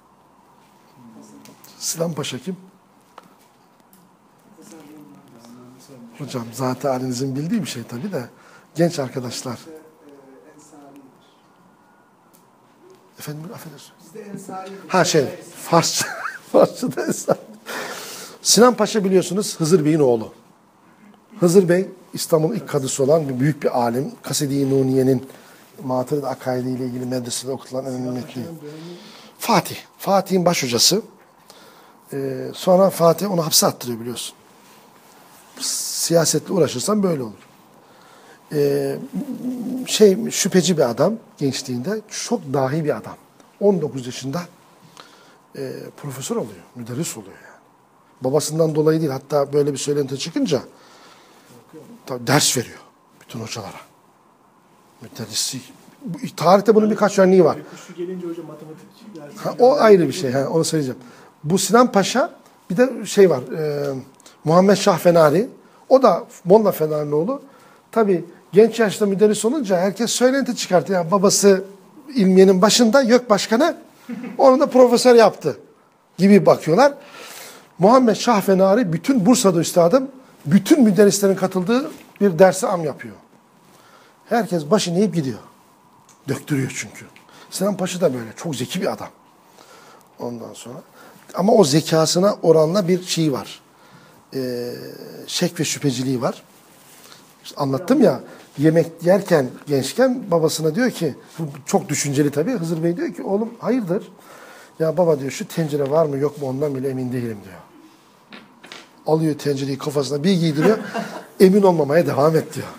Sinan Paşa kim? Hocam zaten halinizin bildiği bir şey tabii de Genç arkadaşlar. Bizde, e, ensaridir. Efendim affedersin. Bizde ensaridir. Ha şey Farsça. Farsça'da ensari. Sinan Paşa biliyorsunuz Hızır Bey'in oğlu. Hızır Bey İstanbul'un ilk kadısı olan bir büyük bir alim. Kaside-i Nuniye'nin Matırid akaidi ile ilgili medresede okutulan önemli metni. Fatih. Fatih'in baş hocası. Ee, sonra Fatih onu hapse attırıyor biliyorsun. Siyasetle uğraşırsan böyle olur. Ee, şey şüpheci bir adam gençliğinde. Çok dahi bir adam. on dokuz yaşında e, profesör oluyor. Müderris oluyor yani. Babasından dolayı değil. Hatta böyle bir söylenti çıkınca tabii ders veriyor bütün hocalara. Müderrisi. Tarihte bunun birkaç örneği var. Kuşu gelince hocam matematik dersi. Ha, o ayrı bir şey. Ha, onu söyleyeceğim. Bu Sinan Paşa bir de şey var. E, Muhammed Şah Fenari. O da Molla Fenarioğlu. Tabii genç yaşta müderris olunca herkes söylenti çıkartıyor. Yani babası ilmiyenin başında YÖK Başkanı onu da profesör yaptı gibi bakıyorlar. Muhammed Şah Fenari bütün Bursa'da üstadım bütün müderrislerin katıldığı bir dersi am yapıyor. Herkes başını eğip gidiyor. Döktürüyor çünkü. Sinan Paşa da böyle. Çok zeki bir adam. Ondan sonra. Ama o zekasına oranla bir şey var. Ee, şek ve şüpheciliği var. İşte anlattım ya. Yemek yerken gençken babasına diyor ki çok düşünceli tabii. Hızır Bey diyor ki oğlum hayırdır? Ya baba diyor şu tencere var mı yok mu ondan bile emin değilim diyor. Alıyor tencereyi kafasına bir giydiriyor. Emin olmamaya devam et diyor.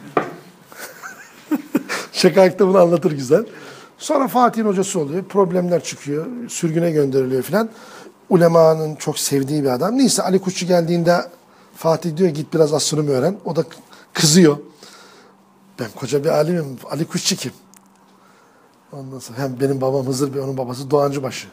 Şakayıkta bunu anlatır güzel. Sonra Fatih'in hocası oluyor. Problemler çıkıyor. Sürgüne gönderiliyor filan. Ulemanın çok sevdiği bir adam. Neyse Ali Kuşçu geldiğinde Fatih diyor git biraz astronomi öğren. O da kızıyor. Ben koca bir alimim. Ali Kuşçu kim? Ondan sonra hem benim babam Hızır Bey, onun babası Doğancıbaşı.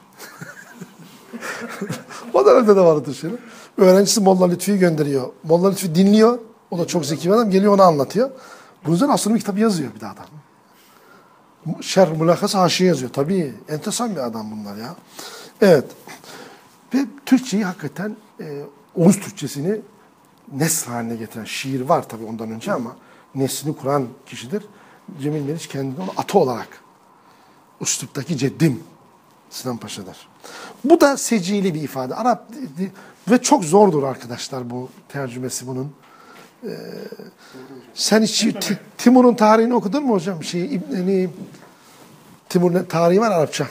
O dönemde de vardı şeyler. Öğrencisi Molla Lütfü'yü gönderiyor. Molla Lütfü dinliyor. O da çok zeki bir adam. Geliyor ona anlatıyor. Bunun üzerine astronomi kitabı yazıyor bir de adam. Şerh mülakası haşiye yazıyor. Tabii enteresan bir adam bunlar ya. Evet. Ve Türkçeyi hakikaten e, Oğuz Türkçesini nesl haline getiren şiir var tabii ondan önce ama neslini kuran kişidir. Cemil Meriç kendini onu atı olarak üsluptaki ceddim Sinan Paşa'dır. Bu da secili bir ifade. Arap ve çok zordur arkadaşlar bu tercümesi bunun. Ee, sen hiç Timur'un tarihini okudun mu hocam? Şey, İbn Timur'un tarihi var Arapça.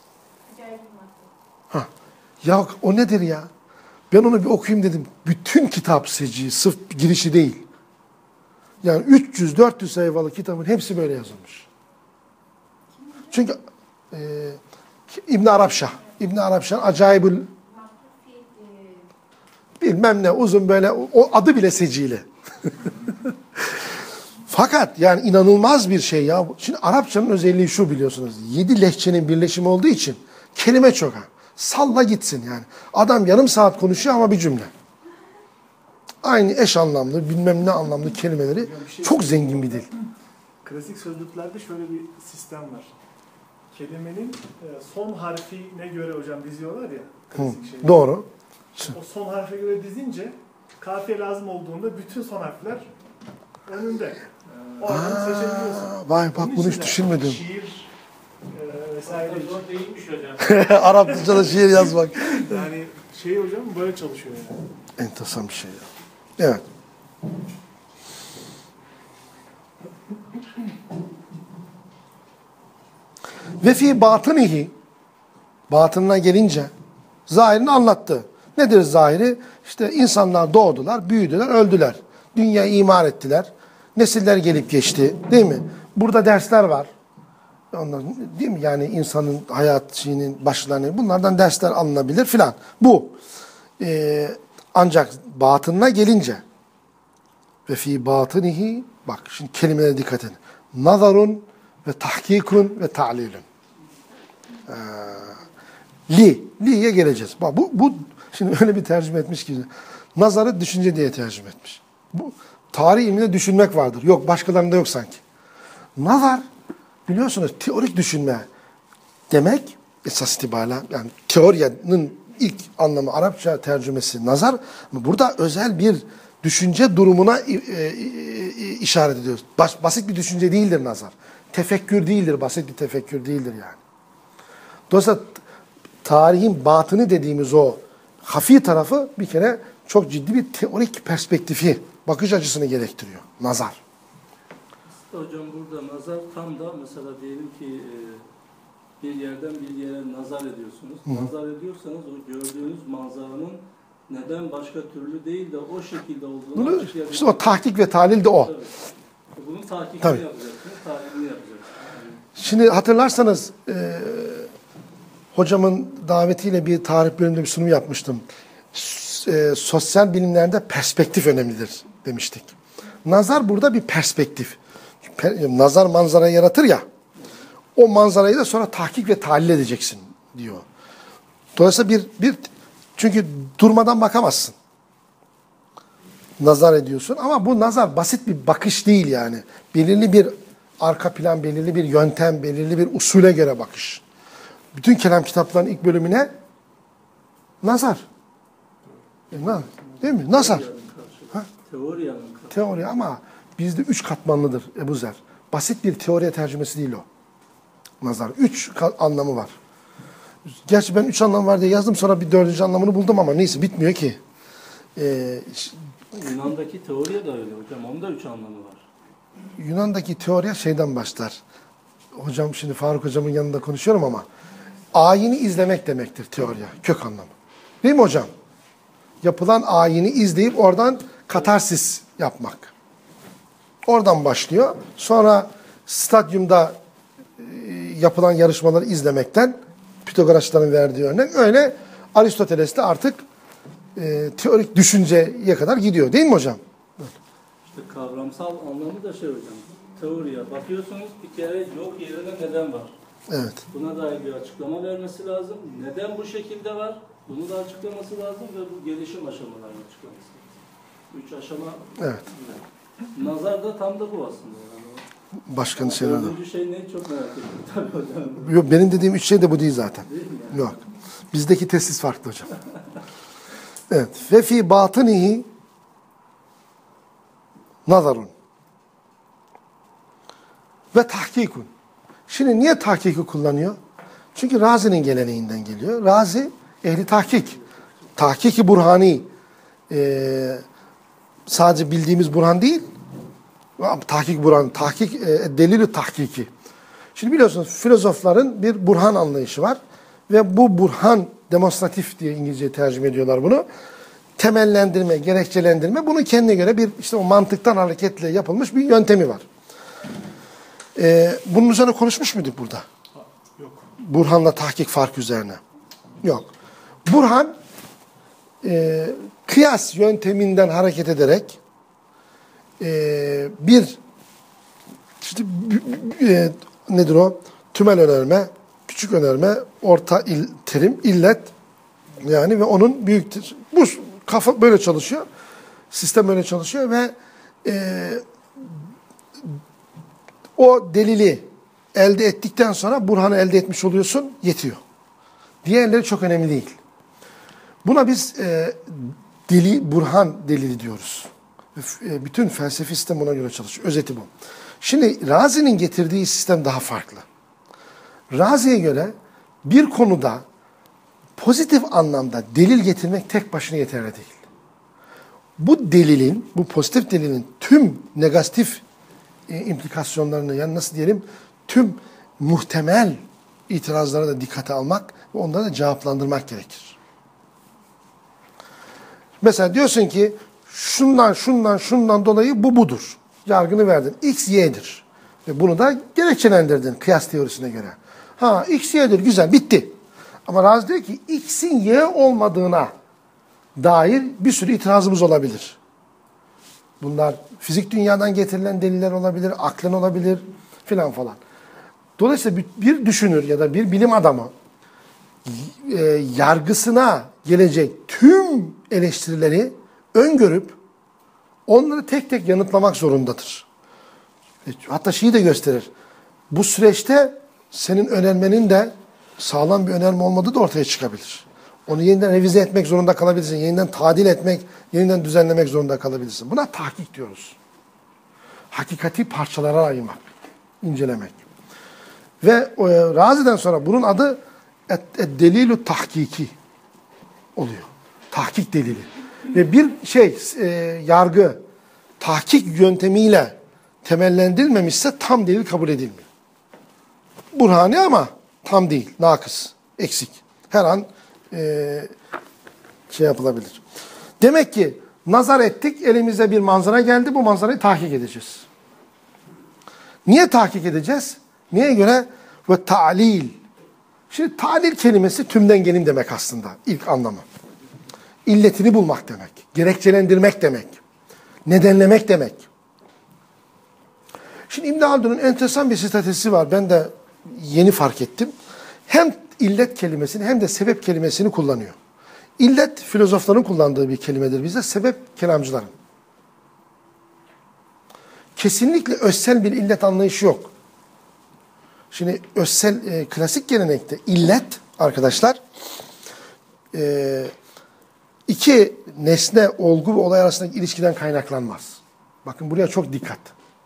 Ha. Ya o nedir ya? Ben onu bir okuyayım dedim. Bütün kitap seci, sırf girişi değil. Yani üç yüz dört yüz sayfalık kitabın hepsi böyle yazılmış. Çünkü e, İbn Arapşah, İbn Arapşah'ın acayibül bilmem ne uzun böyle o adı bile secili. Fakat yani inanılmaz bir şey ya. Şimdi Arapçanın özelliği şu biliyorsunuz. Yedi lehçenin birleşimi olduğu için kelime çok ha. Salla gitsin yani. Adam yarım saat konuşuyor ama bir cümle. Aynı eş anlamlı, bilmem ne anlamlı kelimeleri şey çok zengin bir dil. Klasik sözlüklerde şöyle bir sistem var. Kelimenin son harfine göre hocam diziyorlar ya. Klasik şey. Doğru. O son harfe göre dizince kafiye lazım olduğunda bütün son harfler önünde. Oradan seçebiliyorsun. Vay bak bunu hiç düşünmedim. Şiir e, vesaire. Zor değilmiş hocam. Arapçada şiir yazmak. Yani şey hocam böyle çalışıyor yani. Enteresan bir şey ya. Evet. Ve fi batınihi batınına gelince zahirini anlattı. Nedir zahiri? İşte insanlar doğdular, büyüdüler, öldüler. Dünyayı imar ettiler. Nesiller gelip geçti. Değil mi? Burada dersler var. Ondan, değil mi? Yani insanın hayat şeyinin başlarına bunlardan dersler alınabilir filan. Bu. Ee, ancak batınına gelince ve fi batınihi bak şimdi kelimelere dikkat edin. Nazarun ve tahkikun ve ta'lilun. Ee, li. Li'ye geleceğiz. Bak bu, bu şimdi öyle bir tercüme etmiş ki nazarı düşünce diye tercüme etmiş. Bu tarih ilminde düşünmek vardır. Yok başkalarında yok sanki. Nazar biliyorsunuz teorik düşünme demek esas itibariyle yani teorinin ilk anlamı Arapça tercümesi nazar ama burada özel bir düşünce durumuna e, e, işaret ediyor. Bas, basit bir düşünce değildir nazar. Tefekkür değildir, basit bir tefekkür değildir yani. Dolayısıyla tarihin batını dediğimiz o hafi tarafı bir kere çok ciddi bir teorik perspektifi, bakış açısını gerektiriyor. Nazar. Hocam burada nazar tam da mesela diyelim ki e, bir yerden bir yere nazar ediyorsunuz. Hı hı. Nazar ediyorsanız o gördüğünüz manzaranın neden başka türlü değil de o şekilde olduğunu Bunu, açıklayabilmek. işte o tahkik ve tahlil de o. Tabii. Bunun tahkikini Tabii. yapacaksınız, tahlilini yapacaksınız. Yani. Şimdi hatırlarsanız e, hocamın davetiyle bir tarih bölümünde bir sunum yapmıştım. S e, sosyal bilimlerde perspektif önemlidir demiştik. Nazar burada bir perspektif. Per nazar manzara yaratır ya, o manzarayı da sonra tahkik ve tahlil edeceksin diyor. Dolayısıyla bir, bir çünkü durmadan bakamazsın. Nazar ediyorsun ama bu nazar basit bir bakış değil yani. Belirli bir arka plan, belirli bir yöntem, belirli bir usule göre bakış. Bütün kelam kitaplarının ilk bölümüne nazar. Değil mi? Nazar. Ha? Teori yani. Teori ama bizde üç katmanlıdır Ebu Zer. Basit bir teoriye tercümesi değil o. Nazar. Üç anlamı var. Gerçi ben üç anlam var diye yazdım, sonra bir dördüncü anlamını buldum ama neyse bitmiyor ki. Ee, Yunan'daki teoriye de öyle hocam. Onda üç anlamı var. Yunan'daki teoriye şeyden başlar. Hocam şimdi Faruk hocamın yanında konuşuyorum ama ayini izlemek demektir teoriye. Kök anlamı. Değil mi hocam? Yapılan ayini izleyip oradan katarsis yapmak. Oradan başlıyor. Sonra stadyumda yapılan yarışmaları izlemekten, Pitagorasçıların verdiği örnek, öyle Aristoteles de artık e, teorik düşünceye kadar gidiyor. Değil mi hocam? İşte kavramsal anlamı da şey hocam. Teoriye bakıyorsunuz, bir kere yok yerine neden var. Evet. Buna dair bir açıklama vermesi lazım. Neden bu şekilde var? Bunu da açıklaması lazım ve bu gelişim aşamalarını açıklaması lazım. Üç aşama. Evet. Nazar da tam da bu aslında. Yani. Başka şeyler de. Dördüncü şey ne çok merak ettim tabii hocam. Yok, benim dediğim üç şey de bu değil zaten. Değil mi yani? Yok. Bizdeki tesis farklı hocam. Evet. Ve fi batınihi nazarun ve tahkikun. Şimdi niye tahkiki kullanıyor? Çünkü Razi'nin geleneğinden geliyor. Razi ehli tahkik. Tahkiki burhani. Ee, sadece bildiğimiz burhan değil. Tahkik burhan. Tahkik, e, delili tahkiki. Şimdi biliyorsunuz filozofların bir burhan anlayışı var. Ve bu burhan demonstratif diye İngilizce tercüme ediyorlar bunu. Temellendirme, gerekçelendirme. Bunun kendine göre bir işte o mantıktan hareketle yapılmış bir yöntemi var. Ee, bunun üzerine konuşmuş muyduk burada? Yok. Burhanla tahkik fark üzerine. Yok. Burhan e, kıyas yönteminden hareket ederek e, bir işte e, nedir o? Tümel önerme, küçük önerme, orta il, terim, illet yani ve onun büyüktür. Bu kafa böyle çalışıyor. Sistem böyle çalışıyor ve e, o delili elde ettikten sonra burhanı elde etmiş oluyorsun, yetiyor. Diğerleri çok önemli değil. Buna biz e, deli, burhan delili diyoruz. E, bütün felsefi sistem buna göre çalışıyor. Özeti bu. Şimdi Razi'nin getirdiği sistem daha farklı. Razi'ye göre bir konuda pozitif anlamda delil getirmek tek başına yeterli değil. Bu delilin, bu pozitif delilin tüm negatif e, implikasyonlarını, yani nasıl diyelim, tüm muhtemel itirazlara da dikkate almak ve onları da cevaplandırmak gerekir. Mesela diyorsun ki şundan, şundan, şundan dolayı bu budur. Yargını verdin. X, Y'dir. Ve bunu da gerekçelendirdin kıyas teorisine göre. Ha, X, Y'dir. Güzel. Bitti. Ama Razi diyor ki X'in Y olmadığına dair bir sürü itirazımız olabilir. Bunlar fizik dünyadan getirilen deliller olabilir, aklın olabilir filan falan. Dolayısıyla bir düşünür ya da bir bilim adamı e, yargısına gelecek tüm eleştirileri öngörüp onları tek tek yanıtlamak zorundadır. Hatta şeyi de gösterir. Bu süreçte senin önermenin de sağlam bir önerme olmadığı da ortaya çıkabilir. Onu yeniden revize etmek zorunda kalabilirsin. Yeniden tadil etmek, yeniden düzenlemek zorunda kalabilirsin. Buna tahkik diyoruz. Hakikati parçalara ayırmak, incelemek. Ve e, Razi'den sonra bunun adı delilü tahkiki oluyor. Tahkik delili. Ve bir şey, e, yargı, tahkik yöntemiyle temellendirilmemişse tam delil kabul edilmiyor. Burhani ama tam değil, nakıs, eksik. Her an e, şey yapılabilir. Demek ki nazar ettik, elimize bir manzara geldi, bu manzarayı tahkik edeceğiz. Niye tahkik edeceğiz? Niye göre? Ve ta'lil. Şimdi ta'lil kelimesi tümden gelim demek aslında, ilk anlamı. İlletini bulmak demek, gerekçelendirmek demek, nedenlemek demek. Şimdi İbn Haldun'un enteresan bir stratejisi var, ben de yeni fark ettim. Hem illet kelimesini hem de sebep kelimesini kullanıyor. İllet filozofların kullandığı bir kelimedir bizde, sebep kelamcıların. Kesinlikle özsel bir illet anlayışı yok. Şimdi özsel, e, klasik gelenekte illet arkadaşlar e, iki nesne, olgu ve olay arasındaki ilişkiden kaynaklanmaz. Bakın buraya çok dikkat.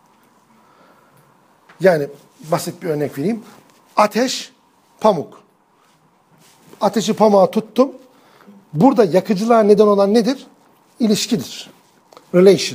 Yani basit bir örnek vereyim. Ateş, pamuk. Ateşi pamuğa tuttum. Burada yakıcılığa neden olan nedir? İlişkidir. Relation.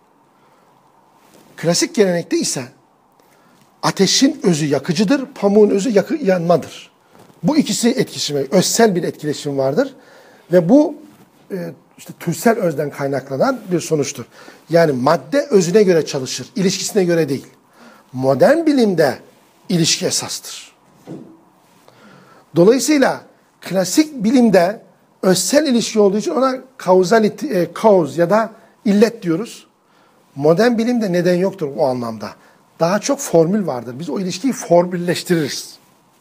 Klasik gelenekte ise ateşin özü yakıcıdır, pamuğun özü yakı, yanmadır. Bu ikisi etkileşimi, özsel bir etkileşim vardır. Ve bu e, işte türsel özden kaynaklanan bir sonuçtur. Yani madde özüne göre çalışır, ilişkisine göre değil. Modern bilimde ilişki esastır. Dolayısıyla klasik bilimde özsel ilişki olduğu için ona causality, e, cause ya da illet diyoruz. Modern bilimde neden yoktur o anlamda. Daha çok formül vardır. Biz o ilişkiyi formülleştiririz.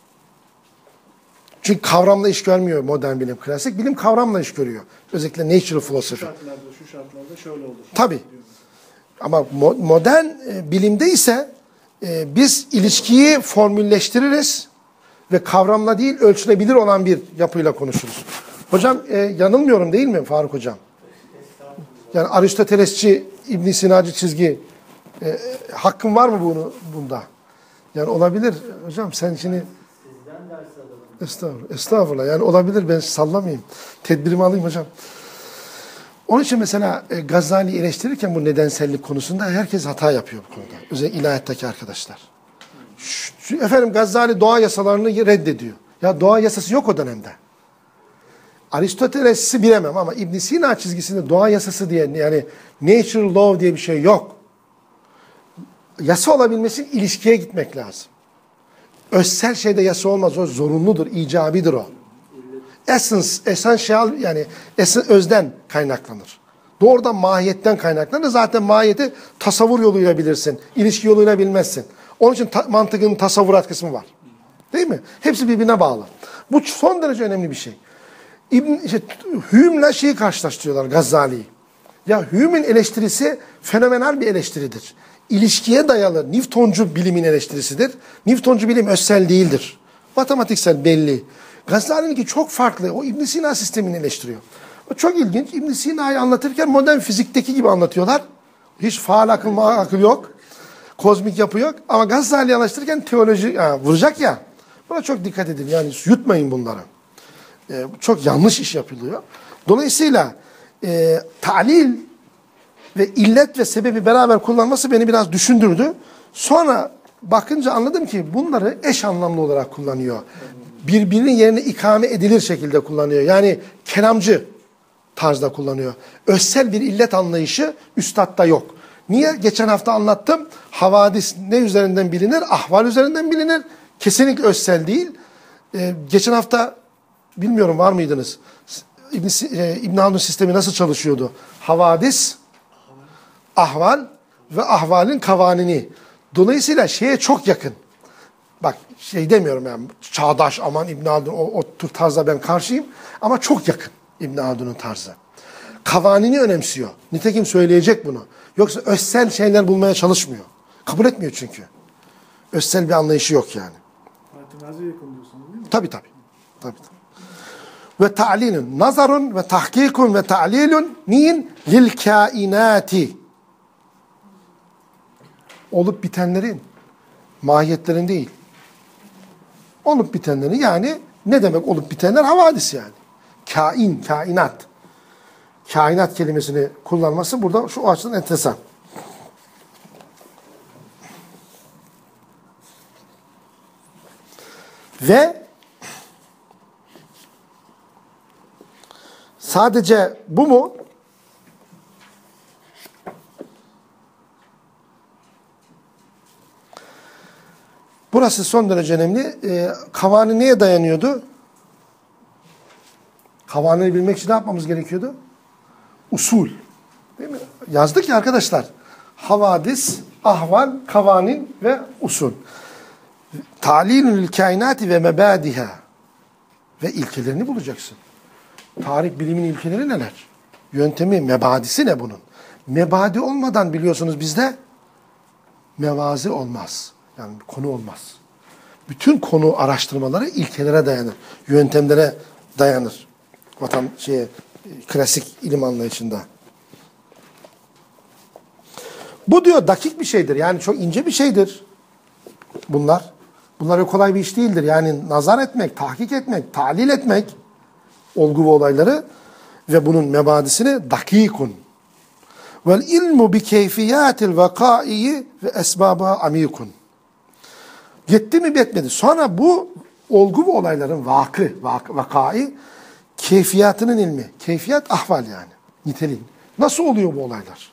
Çünkü kavramla iş görmüyor modern bilim. Klasik bilim kavramla iş görüyor. Özellikle natural philosophy. Şu şartlarda, şu şartlarda şöyle olur. Tabii. Ama mo modern e, bilimde ise e, biz ilişkiyi formülleştiririz ve kavramla değil ölçülebilir olan bir yapıyla konuşuruz. Hocam e, yanılmıyorum değil mi Faruk Hocam? Yani Aristotelesçi, İbn Sinacı çizgi e, e, hakkın var mı bunu bunda? Yani olabilir hocam sen şimdi estağfurullah, estağfurullah yani olabilir ben sallamayayım. Tedbirimi alayım hocam. Onun için mesela e, Gazali eleştirirken bu nedensellik konusunda herkes hata yapıyor bu konuda. Özellikle ilahiyattaki arkadaşlar. Şu, şu, efendim Gazali doğa yasalarını reddediyor. Ya doğa yasası yok o dönemde. Aristoteles'i bilemem ama İbn Sina çizgisinde doğa yasası diye yani natural law diye bir şey yok. Yasa olabilmesi için ilişkiye gitmek lazım. Özsel şeyde yasa olmaz. O zorunludur, icabidir o. Essence, essential yani esen, özden kaynaklanır. Doğrudan mahiyetten kaynaklanır. Zaten mahiyeti tasavvur yoluyla bilirsin. İlişki yoluyla bilmezsin. Onun için ta mantığın tasavvurat kısmı var. Değil mi? Hepsi birbirine bağlı. Bu son derece önemli bir şey. İbn, işte, Hume'la şeyi karşılaştırıyorlar Gazali'yi. Ya Hume'un eleştirisi fenomenal bir eleştiridir. İlişkiye dayalı Newtoncu bilimin eleştirisidir. Newtoncu bilim özsel değildir. Matematiksel belli. Gazali'ninki çok farklı. O İbn Sina sistemini eleştiriyor. O çok ilginç. İbn Sina'yı anlatırken modern fizikteki gibi anlatıyorlar. Hiç faal akıl, akıl yok. Kozmik yapı yok. Ama Gazali'yi anlaştırırken teoloji ya, vuracak ya. Buna çok dikkat edin. Yani yutmayın bunları. Ee, çok yanlış iş yapılıyor. Dolayısıyla e, ta'lil ve illet ve sebebi beraber kullanması beni biraz düşündürdü. Sonra bakınca anladım ki bunları eş anlamlı olarak kullanıyor. Birbirinin yerine ikame edilir şekilde kullanıyor. Yani kelamcı tarzda kullanıyor. Özsel bir illet anlayışı üstadda yok. Niye? Geçen hafta anlattım. Havadis ne üzerinden bilinir? Ahval üzerinden bilinir. Kesinlikle özsel değil. Ee, geçen hafta bilmiyorum var mıydınız? İbn, e, İbn Haldun sistemi nasıl çalışıyordu? Havadis, ahval ve ahvalin kavanini. Dolayısıyla şeye çok yakın. Bak şey demiyorum yani çağdaş aman İbn Haldun o, o tür tarzda ben karşıyım. Ama çok yakın İbn Haldun'un tarzı. Kavanini önemsiyor. Nitekim söyleyecek bunu. Yoksa özsel şeyler bulmaya çalışmıyor. Kabul etmiyor çünkü. Özsel bir anlayışı yok yani. Fatih Nazi'ye yakın diyorsunuz değil mi? Tabii tabii. Tabii, tabii. ve ta'lilun. Nazarun ve tahkikun ve ta'lilun. Niyin? Lil kainati. Olup bitenlerin mahiyetlerin değil. Olup bitenlerin yani ne demek olup bitenler? Havadis yani. Kain, kainat. Kainat kelimesini kullanması burada şu açıdan enteresan. Ve sadece bu mu? Burası son derece önemli. Ee, Kavani neye dayanıyordu? Kavani'yi bilmek için ne yapmamız gerekiyordu? Usul. Değil mi? Yazdık ya arkadaşlar. Havadis, ahval, kavanin ve usul. Ta'lilül kainati ve mebadiha. Ve ilkelerini bulacaksın. Tarih bilimin ilkeleri neler? Yöntemi, mebadisi ne bunun? Mebadi olmadan biliyorsunuz bizde mevazi olmaz. Yani konu olmaz. Bütün konu araştırmaları ilkelere dayanır. Yöntemlere dayanır. Vatan şeye, klasik ilim anlayışında. Bu diyor dakik bir şeydir. Yani çok ince bir şeydir. Bunlar. Bunlar kolay bir iş değildir. Yani nazar etmek, tahkik etmek, talil etmek olgu ve olayları ve bunun mebadisini dakikun. Vel ilmu bi keyfiyatil vakaiyi ve esbaba amikun. Yetti mi yetmedi. Sonra bu olgu ve olayların vakı, vak, vakai keyfiyatının ilmi. Keyfiyat ahval yani. Niteliği. Nasıl oluyor bu olaylar?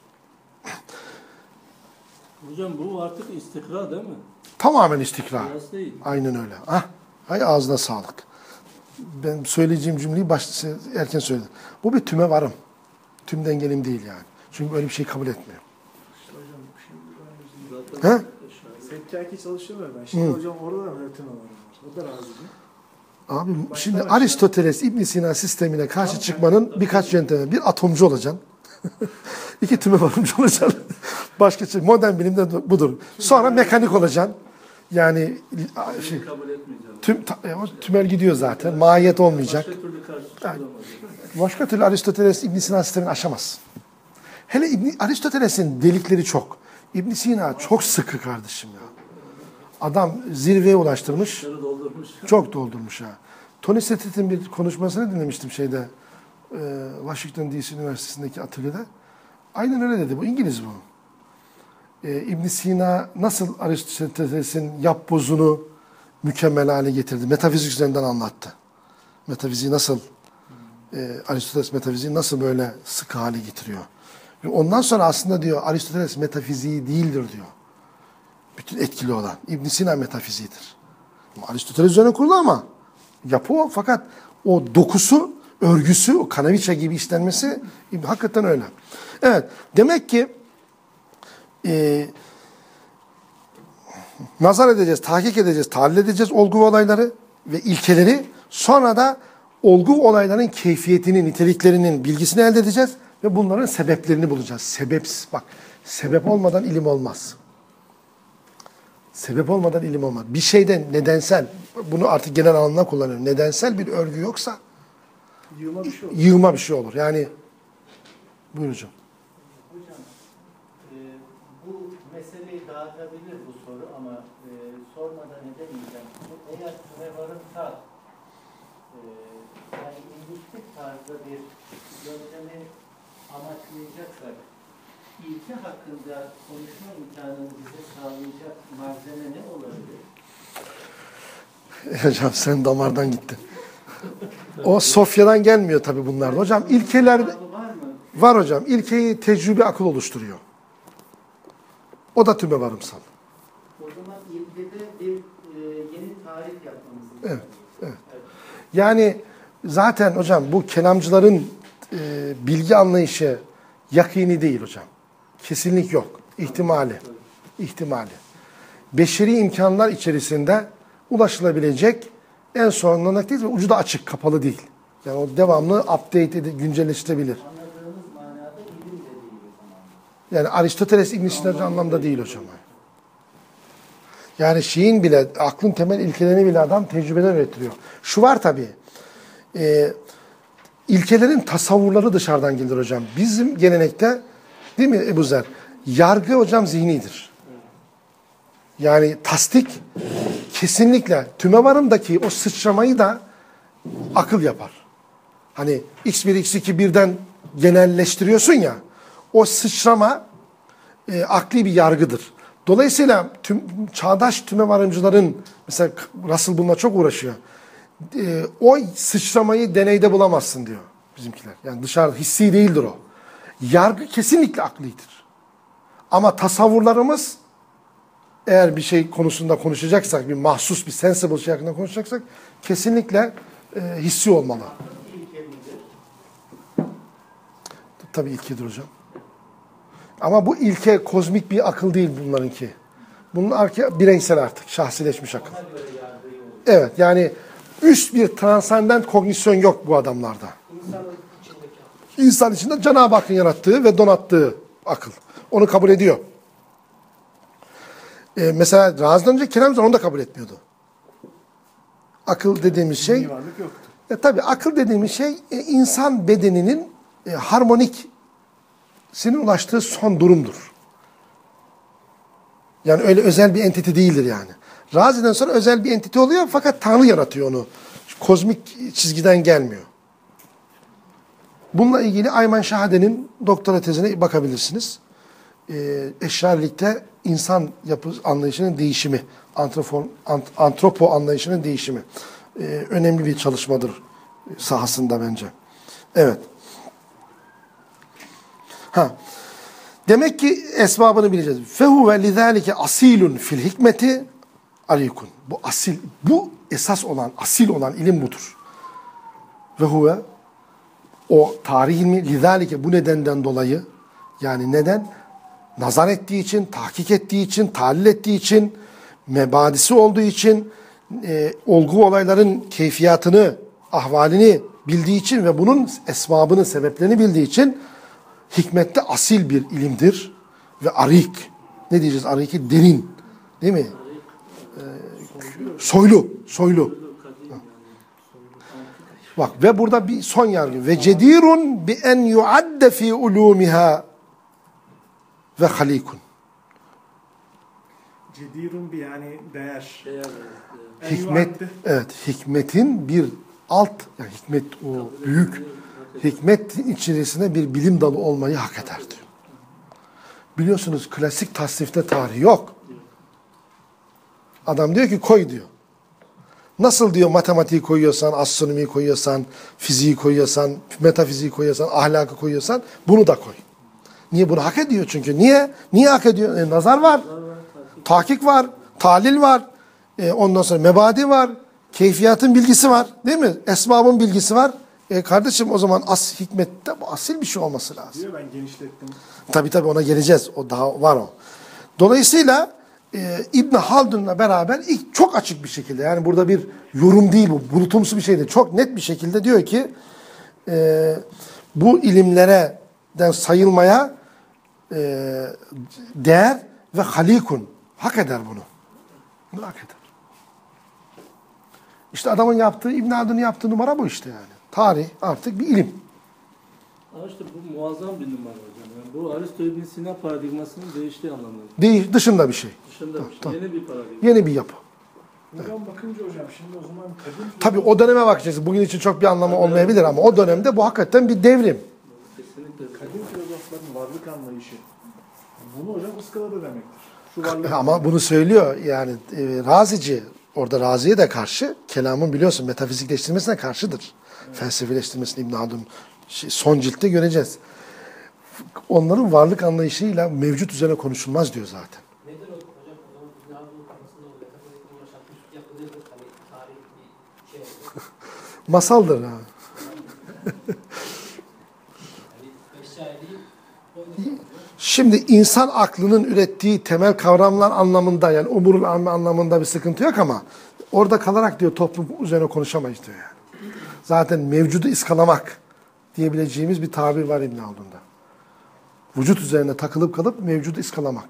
Hocam bu artık istikra değil mi? Tamamen istikrar. Biraz değil. Aynen öyle. Ah, hay ağzına sağlık. Ben söyleyeceğim cümleyi başta erken söyledim. Bu bir tüme varım. Tüm dengelim değil yani. Çünkü öyle bir şey kabul etmiyor. İşte hocam şimdi ben He? Sekkaki çalışıyorlar ben. Şimdi Hı. hocam orada da öğretim var. O da razı değil. Abi Başta şimdi başta- Aristoteles, İbn Sina sistemine karşı çıkmanın birkaç yöntemi. Bir atomcu olacaksın. İki tüme varımcı olacaksın. Başka şey. Modern bilimde budur. Sonra mekanik olacaksın. Yani şey, Kabul etmeyeceğim. tüm, ta- e, o tümel gidiyor zaten. Mahiyet olmayacak. Başka türlü karşılaşılamaz. Başka türlü Aristoteles İbn Sina sistemini aşamaz. Hele İbn Aristoteles'in delikleri çok. İbn Sina çok sıkı kardeşim ya. Adam zirveye ulaştırmış. Sarı doldurmuş. Çok doldurmuş ha. Tony Settet'in bir konuşmasını dinlemiştim şeyde. E, Washington D C Üniversitesi'ndeki atölyede. Aynen öyle dedi. Bu İngiliz bu. E, İbn Sina nasıl Aristoteles'in yapbozunu mükemmel hale getirdi. Metafizik üzerinden anlattı. Metafiziği nasıl e, Aristoteles metafiziği nasıl böyle sıkı hale getiriyor. Ve ondan sonra aslında diyor Aristoteles metafiziği değildir diyor. Bütün etkili olan. İbn Sina metafiziğidir. Aristoteles üzerine kurulu ama yapı o. Fakat o dokusu, örgüsü, o kanaviçe gibi işlenmesi hakikaten öyle. Evet. Demek ki e, nazar edeceğiz, tahkik edeceğiz, tahlil edeceğiz olgu ve olayları ve ilkeleri. Sonra da olgu ve olayların keyfiyetini, niteliklerinin bilgisini elde edeceğiz ve bunların sebeplerini bulacağız. Sebepsiz. Bak, sebep olmadan ilim olmaz. Sebep olmadan ilim olmaz. Bir şeyden nedensel, bunu artık genel anlamda kullanıyorum. Nedensel bir örgü yoksa Yığma bir şey olur. yığma bir şey olur. Yani buyur hocam. Hocam, e, bu meseleyi dağıtabilir bu soru ama e, sormadan edemeyeceğim. Bu eğer tüme varımsa e, yani indüktif tarzda bir yöntemi amaçlayacaksak ilke hakkında konuşma imkanını bize sağlayacak malzeme ne olabilir? Hocam sen damardan gittin. O Sofya'dan gelmiyor tabii bunlar. Hocam ilkeler Cevabı var mı? var hocam. İlkeyi tecrübe akıl oluşturuyor. O da tüme varımsal. O zaman ilkede bir e, yeni tarif yapmamız lazım. Evet, evet. Yani zaten hocam bu kelamcıların e, bilgi anlayışı yakini değil hocam. Kesinlik yok. İhtimali. İhtimali. Beşeri imkanlar içerisinde ulaşılabilecek en sonlanacak değil ve ucu da açık, kapalı değil. Yani o devamlı update edip güncelleştirebilir. Anladığımız manada ilim de değil o zaman. Yani Aristoteles İbn Sina'cı anlamda değil hocam. Yani şeyin bile, aklın temel ilkelerini bile adam tecrübeden öğretiyor. Şu var tabii. e, ilkelerin tasavvurları dışarıdan gelir hocam. Bizim gelenekte, değil mi Ebu Zer? Yargı hocam zihnidir. Yani tasdik kesinlikle tümevarımdaki o sıçramayı da akıl yapar. Hani x bir x iki birden genelleştiriyorsun ya, o sıçrama e, akli bir yargıdır. Dolayısıyla tüm, çağdaş tümevarımcıların, mesela Russell bununla çok uğraşıyor. E, o sıçramayı deneyde bulamazsın diyor bizimkiler. Yani dışarı hissi değildir o. Yargı kesinlikle aklidir. Ama tasavvurlarımız, eğer bir şey konusunda konuşacaksak, bir mahsus, bir sensible şey hakkında konuşacaksak kesinlikle e, hissi olmalı. Tabii ilkedir hocam. Ama bu ilke kozmik bir akıl değil bunlarınki. Bunun arka bireysel artık, şahsileşmiş akıl. Evet, yani üst bir transcendent kognisyon yok bu adamlarda. İnsan içinde Cenab-ı Hakk'ın yarattığı ve donattığı akıl. Onu kabul ediyor. Ee, mesela Razi'den önce Kerem onu da kabul etmiyordu. Akıl dediğimiz şey, e, tabii akıl dediğimiz şey e, insan bedeninin e, harmonik senin ulaştığı son durumdur. Yani öyle özel bir entite değildir yani. Razi'den sonra özel bir entite oluyor fakat Tanrı yaratıyor onu. Kozmik çizgiden gelmiyor. Bununla ilgili Ayman Şahade'nin doktora tezine bakabilirsiniz. Ee, Eşarilikte insan yapı anlayışının değişimi, antropo, ant, antropo anlayışının değişimi. Ee, önemli bir çalışmadır sahasında bence. Evet. Ha. Demek ki esbabını bileceğiz. Fehuve lizalike asilun fil hikmeti alikun. Bu asil, bu esas olan, asil olan ilim budur. Ve huve o tarih ilmi lizalike bu nedenden dolayı, yani neden? Nazar ettiği için, tahkik ettiği için, tahlil ettiği için, mebadisi olduğu için, e, olgu olayların keyfiyatını, ahvalini bildiği için ve bunun esbabını, sebeplerini bildiği için hikmette asil bir ilimdir ve arik. Ne diyeceğiz? Arik'i derin. Değil mi? Ee, soylu. Soylu. Bak ve burada bir son yargı. Ve cedirun bi en yuadde fi ulumiha ve halikun. Cedirun bir yani değer. Değer, evet. Hikmet, evet, hikmetin bir alt, yani hikmet o büyük hikmet içerisinde bir bilim dalı olmayı hak eder diyor. Biliyorsunuz klasik tasnifte tarih yok. Adam diyor ki koy diyor. Nasıl diyor matematiği koyuyorsan, astronomiyi koyuyorsan, fiziği koyuyorsan, metafiziği koyuyorsan, ahlakı koyuyorsan bunu da koy. Niye? Bunu hak ediyor çünkü. Niye? Niye hak ediyor? E, nazar var, tahkik var, tahlil var, e, ondan sonra mebadi var, keyfiyatın bilgisi var, değil mi? Esbabın bilgisi var. E kardeşim o zaman as hikmette bu asil bir şey olması lazım. Diyor ben genişlettim. Tabii tabii ona geleceğiz. O daha var o. Dolayısıyla e, İbn Haldun'la beraber ilk çok açık bir şekilde, yani burada bir yorum değil bu, bulutumsu bir şey değil. Çok net bir şekilde diyor ki e, bu ilimlerden sayılmaya e, değer ve halikun. Hak eder bunu. Bunu hak eder. İşte adamın yaptığı, İbn Haldun'un yaptığı numara bu işte yani. Tarih artık bir ilim. Ama işte bu muazzam bir numara hocam. Yani bu Aristo İbn Sina paradigmasının değiştiği anlamında. Değil, dışında bir şey. Dışında bir şey. Tamam. Yeni bir paradigma. Yeni bir yapı. Buradan bakınca hocam şimdi o zaman kadim... Tabii o döneme bakacağız. Bugün için çok bir anlamı olmayabilir ama o dönemde bu hakikaten bir devrim. Kesinlikle. Kadim filozofların varlık anlayışı. Bunu hocam ıskaladı demektir. Şu varlık Ama bunu söylüyor yani e, Razici, orada Razi'ye de karşı, kelamın biliyorsun metafizikleştirmesine karşıdır. Evet. Felsefileştirmesini İbn Haldun şey, son ciltte göreceğiz. Onların varlık anlayışıyla mevcut üzerine konuşulmaz diyor zaten. Nedir o hocam? İbn Haldun'un kafasında o metafizikten yaşatmış yapılıyordur. Hani tarih bir şey olur. Masaldır ha. Şimdi insan aklının ürettiği temel kavramlar anlamında, yani umurul amme anlamında bir sıkıntı yok ama orada kalarak diyor toplum üzerine konuşamayız diyor yani. Zaten mevcudu iskalamak diyebileceğimiz bir tabir var İbn Haldun'da. Vücut üzerine takılıp kalıp mevcudu iskalamak.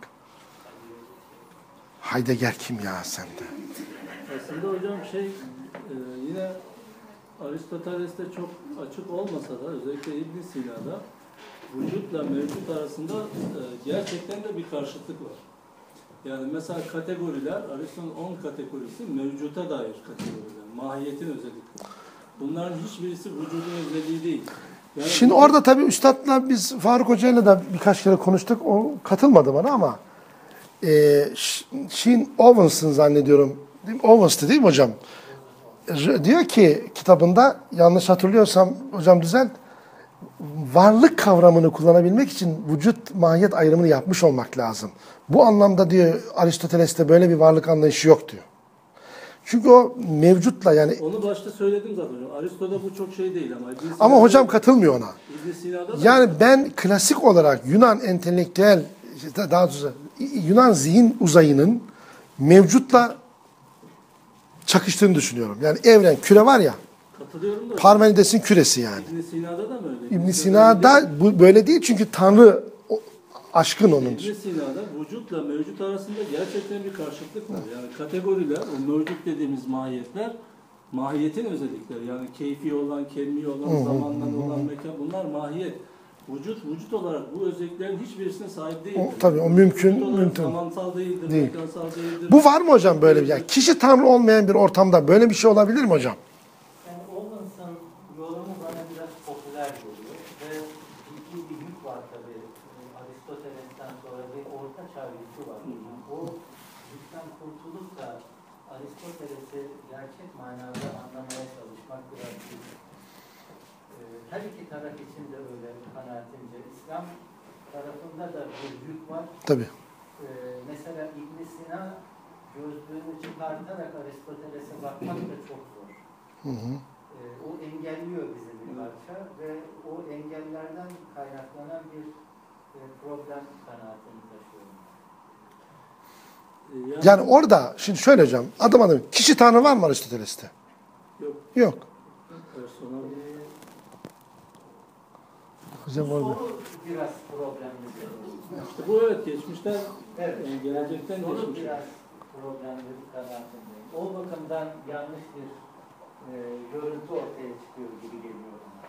Heidegger kim ya sende? Aslında hocam şey e, yine Aristoteles'te çok açık olmasa da özellikle İbn Sina'da vücutla mevcut arasında e, gerçekten de bir karşıtlık var. Yani mesela kategoriler, Aristo'nun on kategorisi mevcuta dair kategoriler, mahiyetin özellikleri. Bunların hiçbirisi vücudun özelliği değil. Yani Şimdi vücut, orada tabii üstadla biz Faruk Hoca'yla da birkaç kere konuştuk. O katılmadı bana ama e, Sheen Owens'ın zannediyorum. Değil mi? Owens'tı değil mi hocam? Diyor ki kitabında, yanlış hatırlıyorsam hocam düzelt, varlık kavramını kullanabilmek için vücut mahiyet ayrımını yapmış olmak lazım. Bu anlamda diyor Aristoteles'te böyle bir varlık anlayışı yok diyor. Çünkü o mevcutla yani... Onu başta söyledim zaten hocam. Aristo'da bu çok şey değil ama. Ama hocam katılmıyor ona. İbn Sina'da da Yani ben klasik olarak Yunan entelektüel, daha doğrusu Yunan zihin uzayının mevcutla çakıştığını düşünüyorum. Yani evren, küre var ya, katılıyorum da. Parmenides'in küresi yani. İbn Sina'da da mı öyle? İbn Sina'da bu böyle değil çünkü Tanrı aşkın onun. İbn Sina'da vücutla mevcut arasında gerçekten bir karşıtlık var. Yani kategoriler, o mevcut dediğimiz mahiyetler, mahiyetin özellikleri. Yani keyfi olan, kelmi olan, zamandan olan mekan, bunlar mahiyet. Vücut, vücut olarak bu özelliklerin hiçbirisine sahip değildir. O, tabii o mümkün, Vücut olarak mümkün. zamansal değildir, Değil. mekansal değildir. Bu var mı hocam böyle bir yani kişi Tanrı olmayan bir ortamda böyle bir şey olabilir mi hocam? Yani Owens'ın yorumu bana biraz popüler geliyor ve ciddi bir yük var tabii. Aristoteles'ten sonra bir orta çağ yükü var. O yükten kurtulup da Aristoteles'i gerçek manada anlamaya çalışmak biraz güç. Her iki taraf için de öyle kanaatimce. İslam tarafında da bir yük var. Tabii. Ee, mesela İbn Sina gözlüğünü çıkartarak Aristoteles'e bakmak da çok zor. Hı hı. Ee, o engelliyor bizi bir parça ve o engellerden kaynaklanan bir e, problem kanaatini taşıyorum. Yani, Yani orada şimdi şöyle hocam adım adım kişi Tanrı var mı Aristoteles'te? Yok. Yok. Personel. Ee, Hocam bu orada. soru biraz problemli. İşte bu evet geçmişten, Evet. yani gelecekten Soru geçmiş. biraz problemli bir kanaatindeyim. O bakımdan yanlış bir e, görüntü ortaya çıkıyor gibi geliyor bana.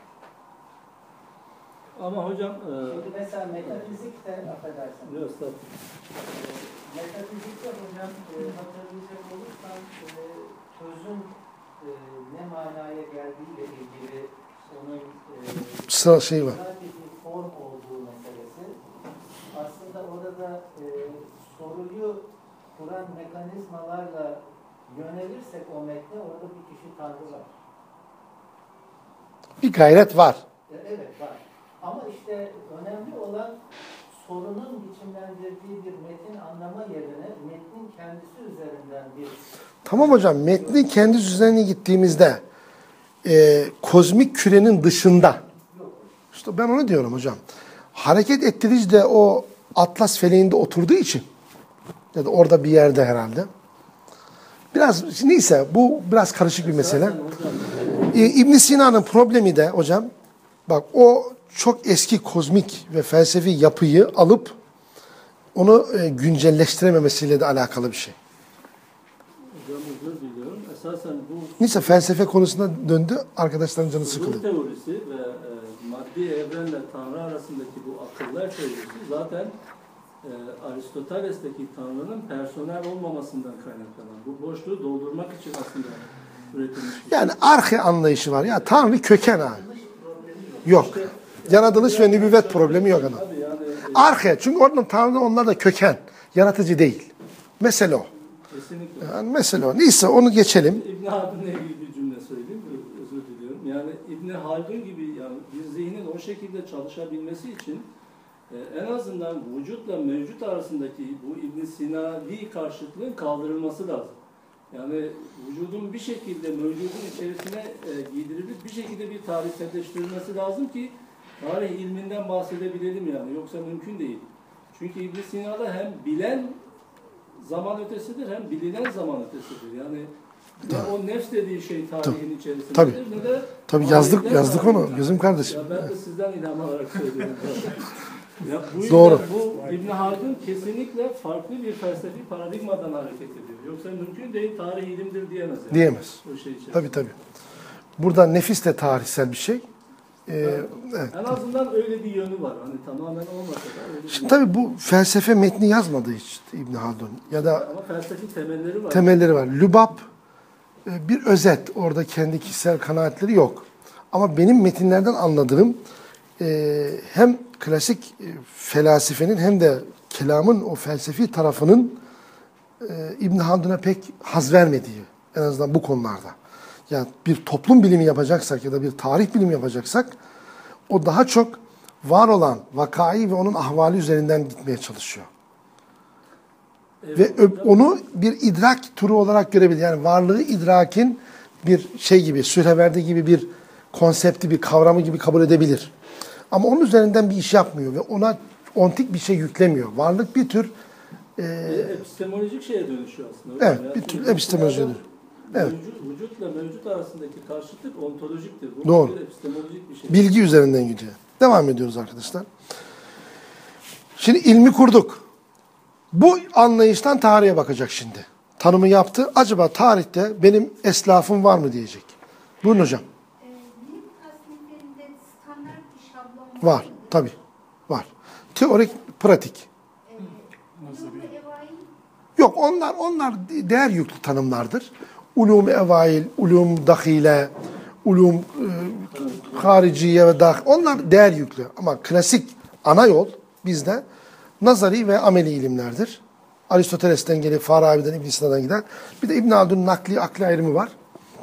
Ama hocam... E, Şimdi mesela metafizikte, affedersin. Yok, estağfurullah. Metafizikte hocam e, hatırlayacak olursan e, sözün e, ne manaya geldiğiyle ilgili onun e, Sıra şey var. sadece bir form olduğu meselesi. Aslında orada e, soruyu kuran mekanizmalarla yönelirsek o metne orada bir kişi Tanrı var. Bir gayret var. E, evet var. Ama işte önemli olan sorunun biçimlendirdiği bir metin anlama yerine metnin kendisi üzerinden bir... Tamam hocam metnin kendi üzerine gittiğimizde e, kozmik kürenin dışında işte ben onu diyorum hocam. Hareket ettirici de o Atlas feleğinde oturduğu için ya da orada bir yerde herhalde. Biraz neyse bu biraz karışık bir mesele. E, İbn Sina'nın problemi de hocam bak o çok eski kozmik ve felsefi yapıyı alıp onu e, güncelleştirememesiyle de alakalı bir şey. Hocam özür diliyorum. Esasen bu Neyse felsefe konusuna döndü. Arkadaşların canı Zuhur sıkıldı. teorisi ve e, maddi evrenle Tanrı arasındaki bu akıllar teorisi zaten e, Aristoteles'teki Tanrı'nın personel olmamasından kaynaklanan. Bu boşluğu doldurmak için aslında üretilmiş bir şey. Yani arhe anlayışı var. Ya Tanrı köken ha. Yok. Yaratılış ve nübüvvet problemi yok adam. Tabii yani e, Arhe. Çünkü oradan Tanrı onlar da köken. Yaratıcı değil. Mesele o. kesinlikle. Yani mesele o. Neyse onu geçelim. İbn Haldun'la ilgili bir cümle söyleyeyim. Özür diliyorum. Yani İbn Haldun gibi yani bir zihnin o şekilde çalışabilmesi için e, en azından vücutla mevcut arasındaki bu İbn Sinavi karşıtlığın kaldırılması lazım. Yani vücudun bir şekilde mevcudun içerisine e, giydirilip bir şekilde bir tarihselleştirilmesi lazım ki tarih ilminden bahsedebilelim yani. Yoksa mümkün değil. Çünkü İbn Sina'da hem bilen zaman ötesidir hem bilinen zaman ötesidir. Yani ne o nefs dediği şey tarihin içerisindedir Tabii. ne de Tabii yazdık ayetler yazdık tarihi. onu gözüm kardeşim. Ya ben de sizden ilham alarak söylüyorum. Ya bu yüzden Doğru. bu İbn Haldun kesinlikle farklı bir felsefi paradigmadan hareket ediyor. Yoksa mümkün değil tarih ilimdir diyemez. Yani. Diyemez. O şey için. Tabii tabii. Burada nefis de tarihsel bir şey. Ee, evet. En azından öyle bir yönü var. Hani tamamen olmasa da öyle bir Şimdi tabii bu felsefe metni yazmadı hiç İbn Haldun. Ya da ama felsefi temelleri var. temelleri var. Lübab e, bir özet. Orada kendi kişisel kanaatleri yok. Ama benim metinlerden anladığım e, hem klasik e, felsefenin hem de kelamın o felsefi tarafının e, İbn Haldun'a pek haz vermediği, en azından bu konularda. Yani bir toplum bilimi yapacaksak ya da bir tarih bilimi yapacaksak o daha çok var olan vakayı ve onun ahvali üzerinden gitmeye çalışıyor. Evet, Ve ö- onu bir idrak turu olarak görebilir. Yani varlığı idrakin bir şey gibi, Sühreverdi gibi bir konsepti, bir kavramı gibi kabul edebilir. Ama onun üzerinden bir iş yapmıyor ve ona ontik bir şey yüklemiyor. Varlık bir tür e, epistemolojik şeye dönüşüyor aslında. evet, Yani bir tür çünkü epistemolojiye bunlardan Evet. Mevcut, vücutla mevcut arasındaki karşıtlık ontolojiktir. Bu Doğru. bir epistemolojik bir şey. bilgi üzerinden gidiyor. Devam ediyoruz arkadaşlar. Şimdi ilmi kurduk. Bu anlayıştan tarihe bakacak şimdi. Tanımı yaptı. Acaba tarihte benim eslafım var mı diyecek. Buyurun hocam. Ee, bilim tasniflerinde standart bir şablon Var. Tabii. Var. Teorik, pratik. Ee, ulûm-u evail Yok onlar onlar değer yüklü tanımlardır. Ulûm evail, ulûm dahile, ulûm e, hariciye ve dah onlar değer yüklü. Ama klasik ana yol bizde nazari ve ameli ilimlerdir. Aristoteles'ten gelip Farabi'den, İbn Sina'dan giden. Bir de İbn Haldun'un nakli, akli ayrımı var.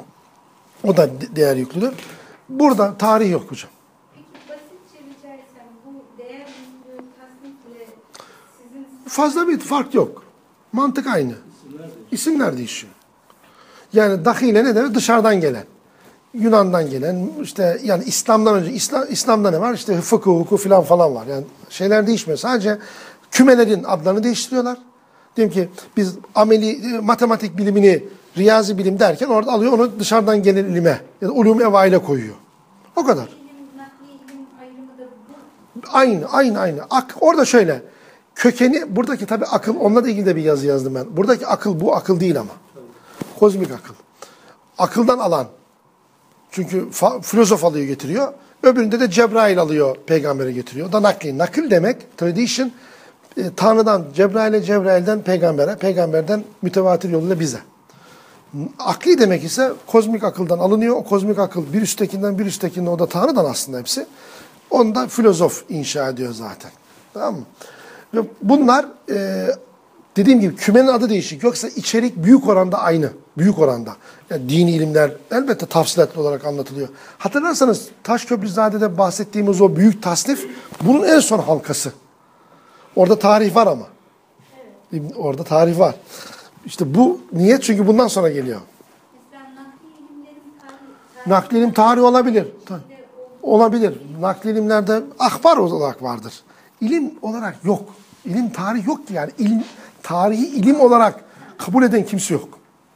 O da de- değer yüklüdür. Burada tarih yok hocam. peki basitçe rica etsem bu değer yüklü tasnifle sizin Fazla bir fark yok. Mantık aynı. İsimler değişiyor. Yani dahile ne demek? Dışarıdan gelen. Yunan'dan gelen, işte yani İslam'dan önce, İslam, İslam'da ne var? İşte fıkıh, hukuk falan falan var. Yani şeyler değişmiyor. Sadece kümelerin adlarını değiştiriyorlar. Diyelim ki biz ameli, matematik bilimini, riyazi bilim derken orada alıyor onu dışarıdan gelen ilime ya da ulûm evaile koyuyor. O kadar. ilim, nakli ilim ayrımı da bu. Aynı, aynı, aynı. Ak, orada şöyle, kökeni, buradaki tabii akıl, onunla da ilgili de bir yazı yazdım ben. Buradaki akıl bu akıl değil ama. Kozmik akıl. Akıldan alan. Çünkü fa- filozof alıyor getiriyor. Öbüründe de Cebrail alıyor peygambere getiriyor. O da nakli. Nakil demek, tradition, e, Tanrı'dan Cebrail'e, Cebrail'den peygambere, peygamberden mütevatir yoluyla bize. Akli demek ise kozmik akıldan alınıyor. O kozmik akıl bir üsttekinden bir üsttekinden o da Tanrı'dan aslında hepsi. Onu da filozof inşa ediyor zaten. Tamam mı? Ve bunlar e, dediğim gibi kümenin adı değişik. Yoksa içerik büyük oranda aynı. Büyük oranda. Yani dini ilimler elbette tafsilatlı olarak anlatılıyor. Hatırlarsanız Taşköprüzade'de bahsettiğimiz o büyük tasnif bunun en son halkası. Orada tarih var ama. Evet. Orada tarih var. İşte bu niye? Çünkü bundan sonra geliyor. Mesela nakli ilimlerin tarihi, Nakli ilim tarihi olabilir. Ta- Olabilir. Nakli ilimlerde ahbar olarak vardır. İlim olarak yok. İlim tarih yok ki yani. İlim, tarihi ilim olarak kabul eden kimse yok.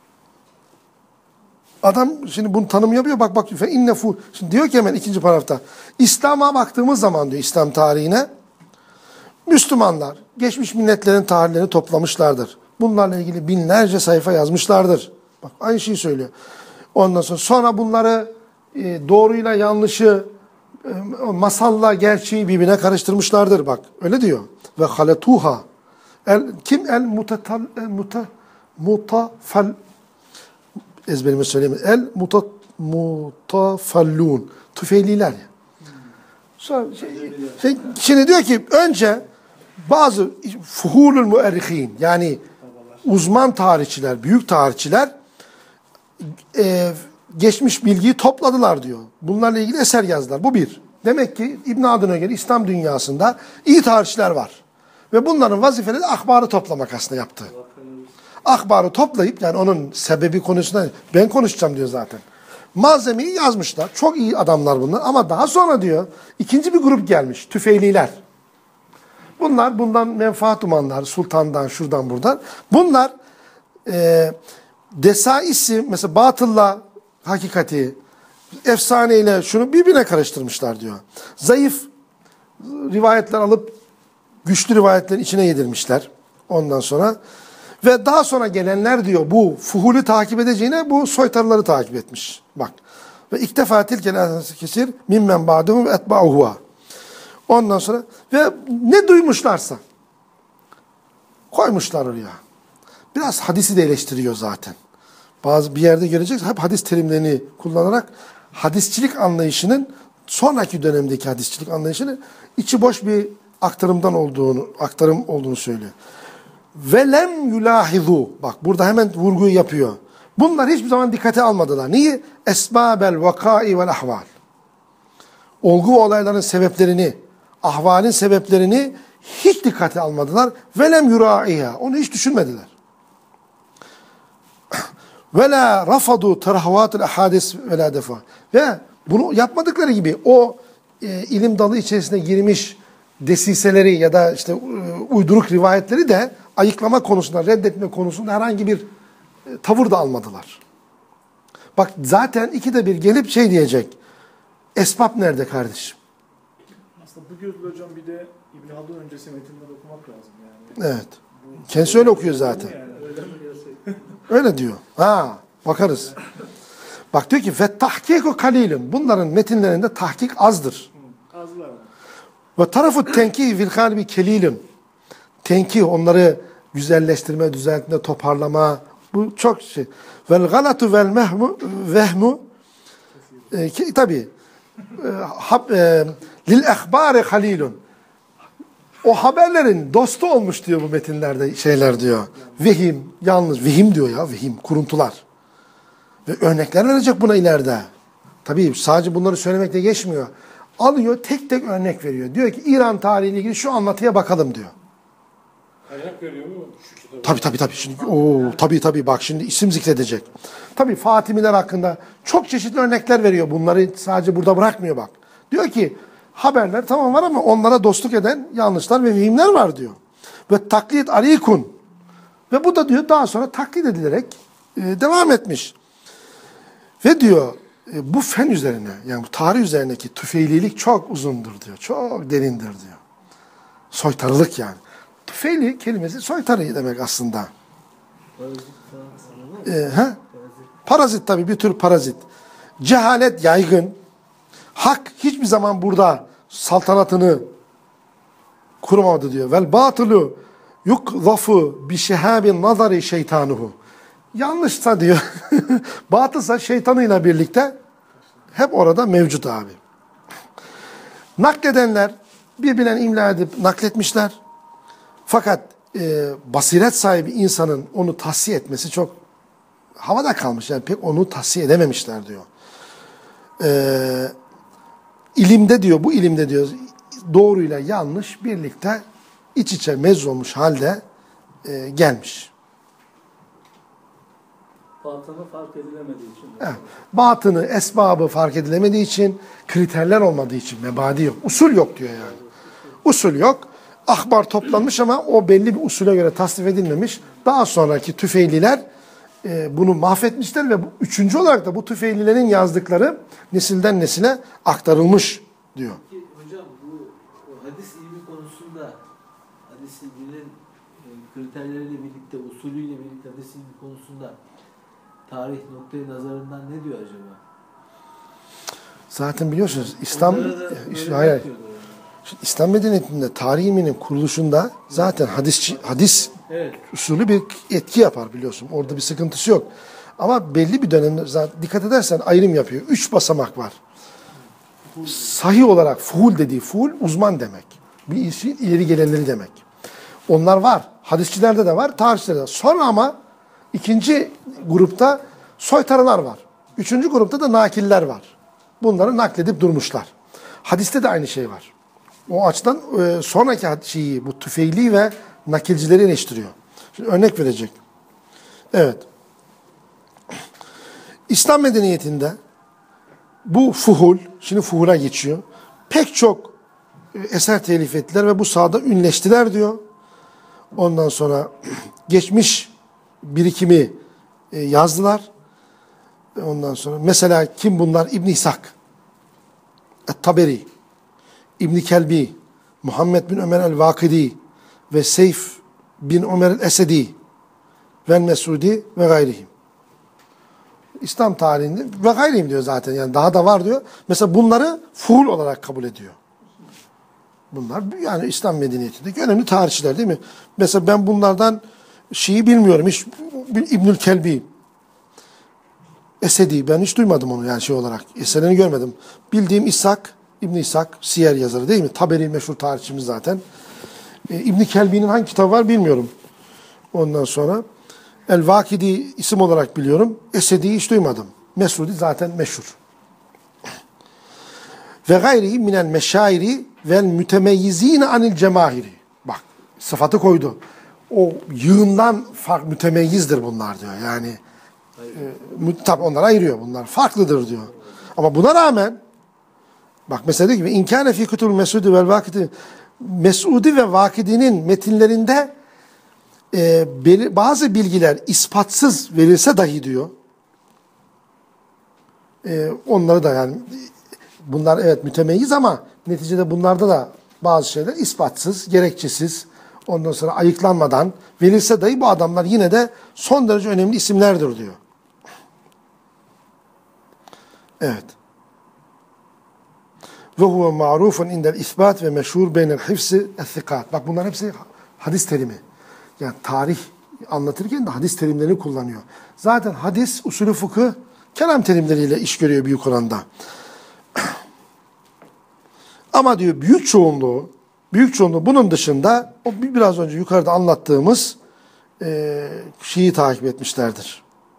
Adam şimdi bunu tanım yapıyor. Bak bak. İnnefu. Şimdi diyor ki hemen ikinci paragrafta. İslam'a baktığımız zaman diyor İslam tarihine. Müslümanlar geçmiş milletlerin tarihlerini toplamışlardır. Bunlarla ilgili binlerce sayfa yazmışlardır. Bak aynı şeyi söylüyor. Ondan sonra sonra bunları e, doğruyla yanlışı, e, masalla gerçeği birbirine karıştırmışlardır. Bak öyle diyor. Ve haletuha. El, kim el mutetal el mute mutafal ezberime söyleyeyim. El muta, mutafallun. Tüfeyliler. Sonra şey, şey, şimdi diyor ki önce bazı fuhulul müerrihin yani uzman tarihçiler, büyük tarihçiler e, geçmiş bilgiyi topladılar diyor. Bunlarla ilgili eser yazdılar. Bu bir. Demek ki İbn Haldun'a göre İslam dünyasında iyi tarihçiler var. Ve bunların vazifeleri ahbarı toplamak aslında yaptı. Ahbarı toplayıp yani onun sebebi konusunda ben konuşacağım diyor zaten. Malzemeyi yazmışlar. Çok iyi adamlar bunlar ama daha sonra diyor ikinci bir grup gelmiş. Tüfeyliler. Bunlar bundan menfaat umanlar. Sultandan şuradan buradan. Bunlar e, desaisi mesela batılla hakikati efsaneyle şunu birbirine karıştırmışlar diyor. Zayıf rivayetler alıp güçlü rivayetlerin içine yedirmişler. Ondan sonra ve daha sonra gelenler diyor bu fuhulü takip edeceğine bu soytarıları takip etmiş. Bak Ve iktefa tilkel kesir mimmen ba'duhum etba'uhuha. Ondan sonra ve ne duymuşlarsa koymuşlar oraya. Biraz hadisi de eleştiriyor zaten. Bazı bir yerde göreceksiniz hep hadis terimlerini kullanarak hadisçilik anlayışının sonraki dönemdeki hadisçilik anlayışının içi boş bir aktarımdan olduğunu, aktarım olduğunu söylüyor. Ve lem yulahizu. Bak burada hemen vurguyu yapıyor. Bunlar hiçbir zaman dikkate almadılar. Niye? Esbabel vakai vel ahval. Olgu olayların sebeplerini, ahvalin sebeplerini hiç dikkate almadılar. Ve lem yuraiha. Onu hiç düşünmediler. Ve la rafadu terahavatul ahadis ve la defa. Ve bunu yapmadıkları gibi o e, ilim dalı içerisine girmiş desiseleri ya da işte e, uyduruk rivayetleri de ayıklama konusunda, reddetme konusunda herhangi bir e, tavır da almadılar. Bak zaten ikide bir gelip şey diyecek. Esbab nerede kardeşim? Aslında bu gözle hocam bir de İbn Haldun öncesi metinleri okumak lazım yani. Evet. Kendisi öyle okuyor zaten. Yani, öyle mi gerçekten? Öyle diyor. Ha, bakarız. Bak diyor ki ve tahkiku kalilun. Bunların metinlerinde tahkik azdır. Azlar. Ve tarafı tenkih fil kalbi kelilun. Tenkih onları güzelleştirme, düzeltme, toparlama bu çok şey. Vel galatu vel mehmu vehmu e, ki tabii e, hab, e, lil ehbari halilun. O haberlerin dostu olmuş diyor bu metinlerde şeyler diyor. Vehim, yalnız vehim diyor ya, vehim, kuruntular. Ve örnekler verecek buna ileride. Tabii sadece bunları söylemekle geçmiyor. Alıyor, tek tek örnek veriyor. Diyor ki İran tarihiyle ilgili şu anlatıya bakalım diyor. Kaynak veriyor mu şu kitabı? Tabii tabii tabii. Şimdi, oo, tabii tabii bak şimdi isim zikredecek. Tabii Fatimiler hakkında çok çeşitli örnekler veriyor. Bunları sadece burada bırakmıyor bak. Diyor ki haberler tamam var ama onlara dostluk eden yanlışlar ve vehimler var diyor. Ve taklit arikun. Ve bu da diyor daha sonra taklit edilerek e, devam etmiş. Ve diyor e, bu fen üzerine yani bu tarih üzerindeki tüfeililik çok uzundur diyor. Çok derindir diyor. Soytarılık yani. Tüfeili kelimesi soytarı demek aslında. Ee, he? Parazit tabii bir tür parazit. Cehalet yaygın. Hak hiçbir zaman burada saltanatını kurmadı diyor. Vel batılu yukzafu bi şehabin nazari şeytanuhu. Yanlışsa diyor. Batılsa şeytanıyla birlikte hep orada mevcut abi. Nakledenler birbirine imla edip nakletmişler. Fakat e, basiret sahibi insanın onu tahsiye etmesi çok havada kalmış. Yani pek onu tahsiye edememişler diyor. E, ilimde diyor, bu ilimde diyor doğruyla yanlış birlikte iç içe mevzu olmuş halde e, gelmiş. Batını fark edilemediği için. Evet. Batını, esbabı fark edilemediği için, kriterler olmadığı için mebadi yok. Usul yok diyor yani. Usul yok. Ahbar toplanmış ama o belli bir usule göre tasnif edilmemiş. Daha sonraki tüfeililer e, bunu mahvetmişler ve bu, üçüncü olarak da bu tüfeililerin yazdıkları nesilden nesile aktarılmış diyor. Peki hocam bu hadis ilmi konusunda hadis ilminin e, kriterleriyle birlikte, usulüyle birlikte hadis ilmi konusunda tarih noktayı nazarından ne diyor acaba? Zaten biliyorsunuz İslam Onlara da hayır. İslam medeniyetinde tarih ilminin kuruluşunda zaten hadis hadis evet. usulü bir etki yapar biliyorsun. Orada bir sıkıntısı yok. Ama belli bir dönemde zaten dikkat edersen ayrım yapıyor. Üç basamak var. Sahih olarak fuhul dediği fuhul uzman demek. Bir işin ileri gelenleri demek. Onlar var. Hadisçilerde de var, tarihçilerde de var. Sonra ama ikinci grupta soytarılar var. Üçüncü grupta da nakiller var. Bunları nakledip durmuşlar. Hadiste de aynı şey var. O açıdan e, sonraki şeyi, bu tüfeili ve nakilcileri eleştiriyor. Şimdi örnek verecek. Evet. İslam medeniyetinde bu fuhul, şimdi fuhula geçiyor. Pek çok e, eser telif ettiler ve bu sahada ünleştiler diyor. Ondan sonra geçmiş birikimi e, yazdılar. Ondan sonra mesela kim bunlar? İbn İshak, Et-Taberi, İbn Kelbi, Muhammed bin Ömer el-Vakidi ve Seyf bin Ömer el-Esedi ve Mesudi ve gayrihim. İslam tarihinde ve gayriyim diyor zaten. Yani daha da var diyor. Mesela bunları fuhul olarak kabul ediyor. Bunlar yani İslam medeniyetindeki önemli tarihçiler değil mi? Mesela ben bunlardan şeyi bilmiyorum. Hiç İbnül Kelbi, Esedi, ben hiç duymadım onu yani şey olarak. Eserini görmedim. Bildiğim İshak, İbn İshak, Siyer yazarı değil mi? Taberi meşhur tarihçimiz zaten. E, İbn Kelbi'nin hangi kitabı var bilmiyorum. Ondan sonra El-Vakidi isim olarak biliyorum. Esedi'yi hiç duymadım. Mesudi zaten meşhur. Ve gayrihi minel meşairi vel mütemeyyizine anil cemahiri. Bak sıfatı koydu. O yığından fark mütemeyyizdir bunlar diyor. Yani e, tabi onları ayırıyor. Bunlar farklıdır diyor. Ama buna rağmen bak mesela diyor gibi inkâne fî kutubul mesudi vel vakidi Mesudi ve Vakidi'nin metinlerinde e, bazı bilgiler ispatsız verilse dahi diyor. E, onları da yani bunlar evet mütemeyyiz ama neticede bunlarda da bazı şeyler ispatsız, gerekçesiz, ondan sonra ayıklanmadan verilse dahi bu adamlar yine de son derece önemli isimlerdir diyor. Evet. Ve huve ma'rufun indel isbat ve meşhur beynel hifsi es-sikat. Bak bunlar hepsi hadis terimi. Yani tarih anlatırken de hadis terimlerini kullanıyor. Zaten hadis, usulü fıkıh, kelam terimleriyle iş görüyor büyük oranda. Ama diyor büyük çoğunluğu, büyük çoğunluğu bunun dışında o biraz önce yukarıda anlattığımız e, şeyi takip etmişlerdir.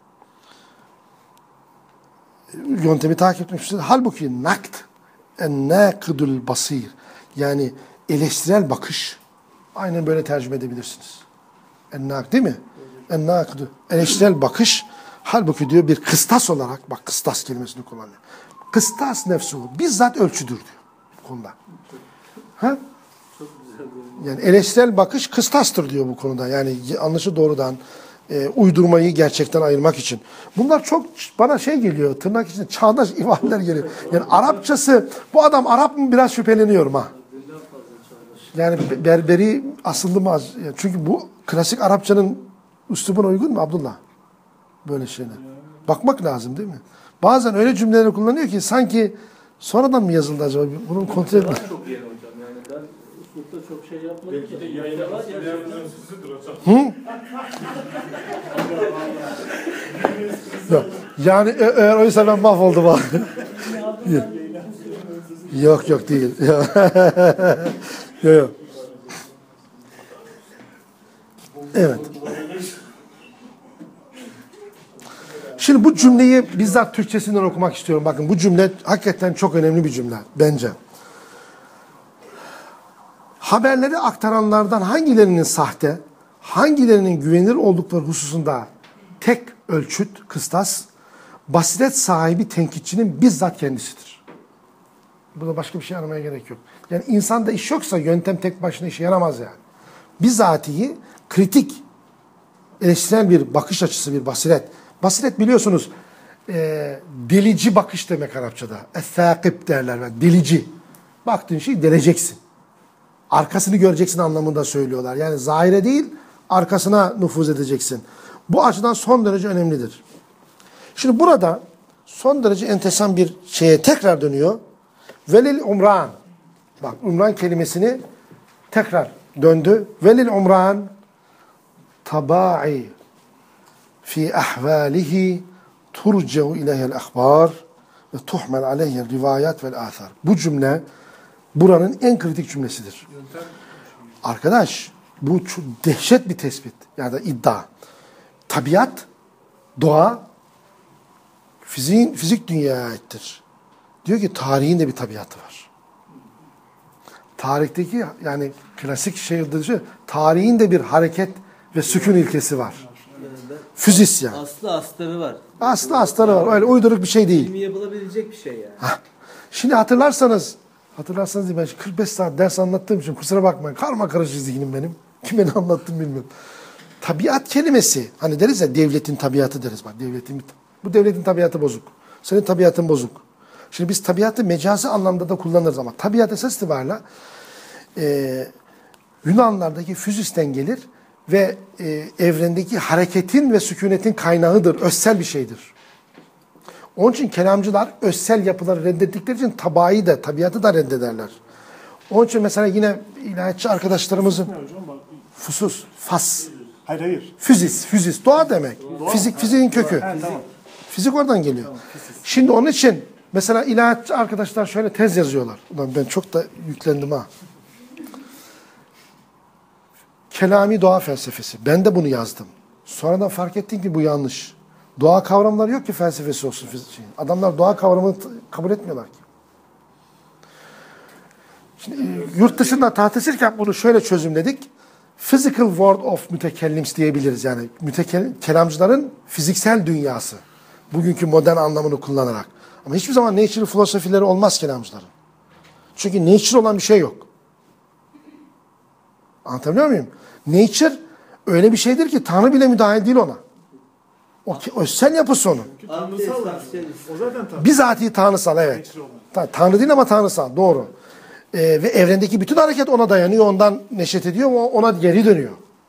Yöntemi takip etmişlerdir. Halbuki nakt en-nâkıdul basir. Yani eleştirel bakış. Aynen böyle tercüme edebilirsiniz. En-nâk değil mi? En-nâkıdul. Eleştirel bakış. Halbuki diyor bir kıstas olarak, bak kıstas kelimesini kullanıyor. Kıstas nefsuhu. Bizzat ölçüdür diyor. Bu konuda. Ha? Yani eleştirel bakış kıstastır diyor bu konuda. Yani yanlışı doğrudan, e, uydurmayı gerçekten ayırmak için. Bunlar çok bana şey geliyor, tırnak içinde çağdaş ifadeler geliyor. Yani Arapçası, bu adam Arap mı biraz şüpheleniyorum ha. Yani berberi asıllı mı? Çünkü bu klasik Arapçanın üslubuna uygun mu Abdullah? Böyle şeyler. Bakmak lazım değil mi? Bazen öyle cümleleri kullanıyor ki sanki sonradan mı yazıldı acaba? Bunun kontrol etmek. Çok yeni hocam. Yani ben uslupta çok şey yapmadım. Belki de yayına başlayanların sözüdür hocam. Hı? Yani eğer oysa ben mahvoldum abi. Yok yok değil. Yok yok. Evet. Şimdi bu cümleyi bizzat Türkçesinden okumak istiyorum. Bakın bu cümle hakikaten çok önemli bir cümle bence. Haberleri aktaranlardan hangilerinin sahte, hangilerinin güvenilir oldukları hususunda tek ölçüt, kıstas, basiret sahibi tenkitçinin bizzat kendisidir. Burada başka bir şey aramaya gerek yok. Yani insanda iş yoksa yöntem tek başına işe yaramaz yani. Bizzatihi kritik, eleştirel bir bakış açısı, bir basiret. Basiret biliyorsunuz e, delici bakış demek Arapçada. Es-sâkib derler. Delici. Baktığın şeyi deleceksin. Arkasını göreceksin anlamında söylüyorlar. Yani zahire değil, arkasına nüfuz edeceksin. Bu açıdan son derece önemlidir. Şimdi burada son derece enteresan bir şeye tekrar dönüyor. Velil umran. Bak umran kelimesini tekrar döndü. Velil umran tabai fi ahvalihi turce'u ileyhel ahbar ve tuhmel aleyhel rivayat vel athar. Bu cümle buranın en kritik cümlesidir. Arkadaş bu dehşet bir tespit ya da iddia. Tabiat, doğa fiziğin, fizik dünyaya aittir. Diyor ki tarihin de bir tabiatı var. Tarihteki yani klasik şey dışı tarihin de bir hareket ve sükun ilkesi var. Füzis yani. Aslı astarı var. Aslı astarı var. Öyle uyduruk bir şey değil. Kimi yapılabilecek bir şey yani. Hah. Şimdi hatırlarsanız hatırlarsanız diye ben kırk beş saat ders anlattığım için kusura bakmayın. Karma karışık zihnim benim. Kime ne anlattım bilmiyorum. Tabiat kelimesi. Hani deriz ya devletin tabiatı deriz. Bak devletin bu devletin tabiatı bozuk. Senin tabiatın bozuk. Şimdi biz tabiatı mecazi anlamda da kullanırız ama tabiat esas itibariyle e, Yunanlardaki füzisten gelir ve e, evrendeki hareketin ve sükunetin kaynağıdır. Özsel bir şeydir. Onun için kelamcılar özsel yapıları reddettikleri için tabayı da, tabiatı da reddederler. Onun için mesela yine ilahiyatçı arkadaşlarımızın Ne hocam bak. fusus, fas, Hayır hayır. füzis, füzis, doğa demek. Doğa. Fizik, fiziğin kökü. Ha, tamam. Fizik oradan geliyor. Şimdi onun için mesela ilahiyatçı arkadaşlar şöyle tez yazıyorlar. Ulan ben çok da yüklendim ha. Kelami doğa felsefesi. Ben de bunu yazdım. Sonradan fark ettim ki bu yanlış. Doğa kavramları yok ki felsefesi olsun. Adamlar doğa kavramını kabul etmiyorlar ki. Şimdi, yurt dışında tartışırken bunu şöyle çözümledik. Physical world of mütekellims diyebiliriz. Yani mütekel, kelamcıların fiziksel dünyası. Bugünkü modern anlamını kullanarak. Ama hiçbir zaman nature filosofileri olmaz kelamcıların. Çünkü nature olan bir şey yok. Anlatabiliyor muyum? Nature öyle bir şeydir ki Tanrı bile müdahil değil ona. O özsel yapısı onun. Tanrısal. O zaten tanrı. Bizatihi tanrısal, evet. Tanrı değil ama tanrısal, doğru. Ee, ve evrendeki bütün hareket ona dayanıyor, ondan neşet ediyor, ona geri dönüyor.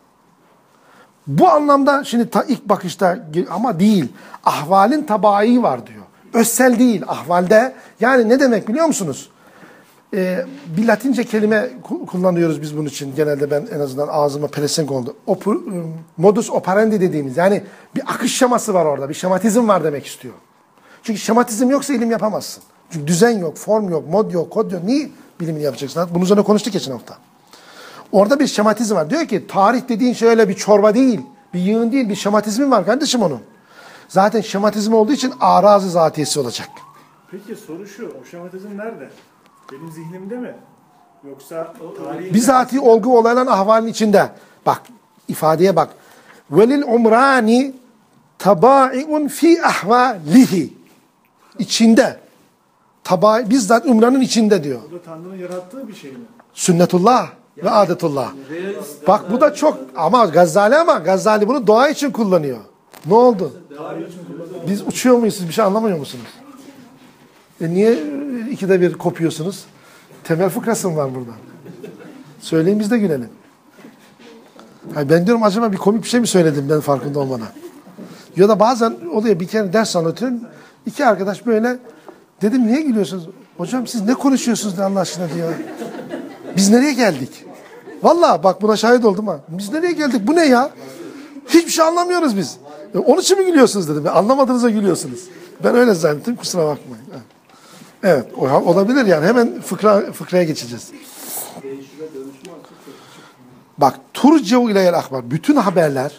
Bu anlamda şimdi ta ilk bakışta ama değil, ahvalin tabai var diyor. Özsel değil, ahvalde. Yani ne demek biliyor musunuz? Ee, bir Latince kelime kullanıyoruz biz bunun için. Genelde ben en azından ağzıma pelesenk oldu. Op modus operandi dediğimiz, yani bir akış şeması var orada, bir şematizm var demek istiyor. Çünkü şematizm yoksa ilim yapamazsın. Çünkü düzen yok, form yok, mod yok, kod yok. Niye bilimini yapacaksın? Bunun üzerine konuştuk geçen hafta. Orada bir şematizm var. Diyor ki tarih dediğin şey öyle bir çorba değil, bir yığın değil, bir şematizmi var kardeşim onun. Zaten şematizm olduğu için arazi zatiyesi olacak. Peki soru şu, o şematizm nerede? Benim zihnimde mi? Yoksa tarihin... Bizatihi olgu olayların ahvalin içinde. Bak, ifadeye bak. Velil umrani tabai'un fi ahvalihi. İçinde. Tabai, bizzat umranın içinde diyor. Bu da Tanrı'nın yarattığı bir şey mi? Sünnetullah ve adetullah. Bak bu da çok, ama Gazali ama Gazali bunu doğa için kullanıyor. Ne oldu? Biz uçuyor muyuz, siz bir şey anlamıyor musunuz? E niye ikide bir kopuyorsunuz? Temel fıkrası mı var burada? Söyleyin biz de gülelim. Yani ben diyorum acaba bir komik bir şey mi söyledim ben farkında olmadan? Ya da bazen oluyor, bir kere ders anlatıyorum. İki arkadaş böyle, dedim niye gülüyorsunuz? Hocam siz ne konuşuyorsunuz Allah aşkına diyor. Biz nereye geldik? Vallahi bak buna şahit oldum ha. Biz nereye geldik? Bu ne ya? Hiçbir şey anlamıyoruz biz. E, onun için mi gülüyorsunuz dedim. E, anlamadığınızda gülüyorsunuz. Ben öyle zannettim, kusura bakmayın. Evet, o, olabilir yani. Hemen fıkra, fıkraya geçeceğiz. Bak, turcev ileyel ahbar. Bütün haberler,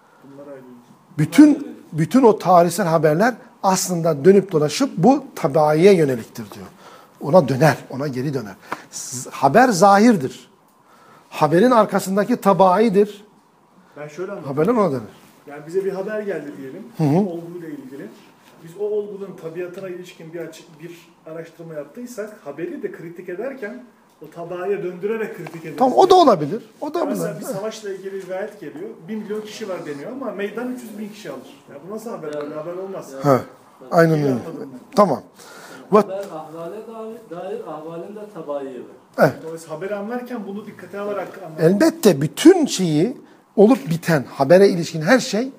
bütün bütün o tarihsel haberler aslında dönüp dolaşıp bu tabaiye yöneliktir diyor. Ona döner, ona geri döner. Haber zahirdir. Haberin arkasındaki tabaidir. Ben şöyle anladım. Haberler ona döner. Yani bize bir haber geldi diyelim, Hı hı. olguyla ilgili. Biz o olgunun tabiatına ilişkin bir açık bir araştırma yaptıysak, haberi de kritik ederken o tabaya döndürerek kritik ederiz. Tamam, o da olabilir. O da mesela olabilir. bir savaşla ilgili rivayet geliyor. Bir milyon kişi var deniyor ama meydan üç yüz bin kişi alır. Ya bu nasıl haber? Böyle haber olmaz. Ha, aynen öyle. Tamam. Haber ahvale dair, dair ahvalin de tabaiye var. Evet. Dolayısıyla haberi anlarken bunu dikkate alarak anlamak. Elbette bütün şeyi, olup biten, habere ilişkin her şey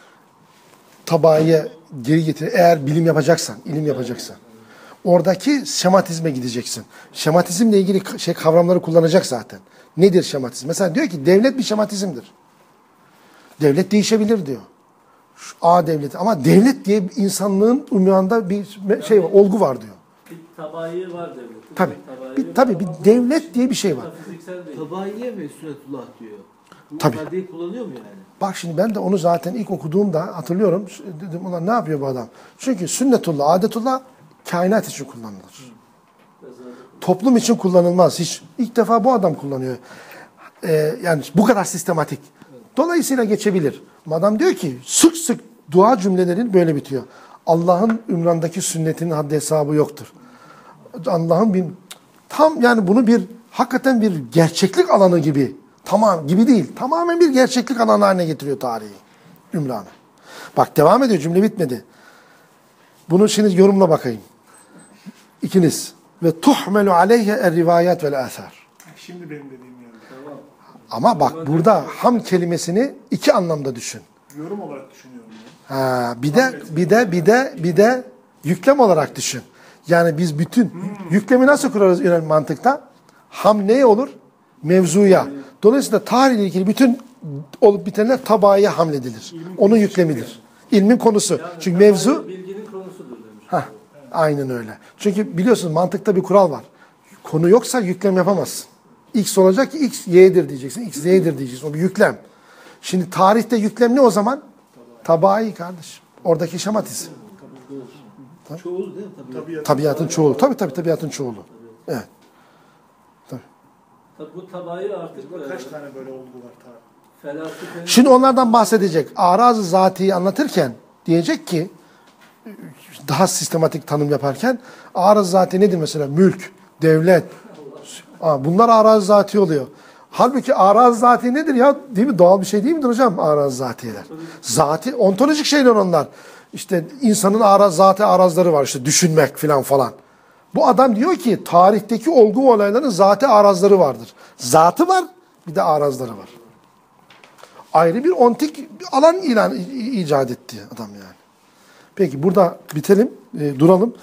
tabaiye geri getirir. Eğer bilim yapacaksan, ilim yapacaksan. Oradaki şematizme gideceksin. Şematizmle ilgili şey kavramları kullanacak zaten. Nedir şematizm? Mesela diyor ki devlet bir şematizmdir. Devlet değişebilir diyor. Şu A devleti, ama devlet diye insanlığın umyanında bir şey var, olgu var diyor. Bir tabaiye var devlet. Tabii. Bir, tabii bir devlet diye bir şey var. Tabaiye mi sünnetullah diyor? Bu Tabii. ifadeyi kullanıyor mu yani? Bak şimdi ben de onu zaten ilk okuduğumda hatırlıyorum. Dedim ulan ne yapıyor bu adam? Çünkü sünnetullah, adetullah kainat için kullanılır. Toplum için kullanılmaz. Hiç ilk defa bu adam kullanıyor. Ee, yani bu kadar sistematik. Dolayısıyla geçebilir. Adam diyor ki sık sık dua cümlelerin böyle bitiyor. Allah'ın ümrandaki sünnetinin haddi hesabı yoktur. Allah'ın bir tam yani bunu bir hakikaten bir gerçeklik alanı gibi, tamam gibi değil, tamamen bir gerçeklik alanı haline getiriyor tarihi ümranı. Bak devam ediyor, cümle bitmedi. Bunu şimdi yorumla bakayım. İkiniz. Ve tuhmelu aleyhe er rivayet vel athar. Şimdi benim dediğim yani. Ama bak burada ham kelimesini iki anlamda düşün. Yorum olarak düşünüyorum. Yani. Ha, bir de bir de bir de bir de Yüklem olarak düşün. Yani biz bütün yüklemi nasıl kurarız Yunan mantıkta? Ham neye olur? Mevzuya. Dolayısıyla tarihle ilgili bütün olup bitenler tabağaya hamledilir. Onun yüklemidir. İlmin konusu. Yani Çünkü mevzu... bilginin konusudur demiş. Heh, aynen öyle. Çünkü biliyorsunuz mantıkta bir kural var. Konu yoksa yüklem yapamazsın. X olacak ki X Y'dir diyeceksin. X Z'dir diyeceksin. O bir yüklem. Şimdi tarihte yüklem ne o zaman? Tabai kardeşim. Oradaki şematizm. Çoğul değil mi? Tabii. Tabiatın çoğulu. Tabii tabii tabiatın çoğulu. Evet. Tabii bu tabayı artık Burada e, kaç tane böyle olgu var tarih? felsefenin... Şimdi onlardan bahsedecek. Araz-ı zatiyi anlatırken diyecek ki daha sistematik tanım yaparken araz-ı zati nedir mesela? Mülk, devlet. Aa, bunlar araz-ı zati oluyor. Halbuki araz-ı zati nedir ya? Değil mi? Doğal bir şey değil midir hocam araz-ı zatiyeler? Zati, ontolojik şeyler onlar. İşte insanın araz, zati arazları var. İşte düşünmek falan falan. Bu adam diyor ki tarihteki olgu olayların zati arazları vardır. Zatı var, bir de arazları var. Ayrı bir ontik bir alan ilan icat etti adam yani. Peki burada bitelim, e, duralım.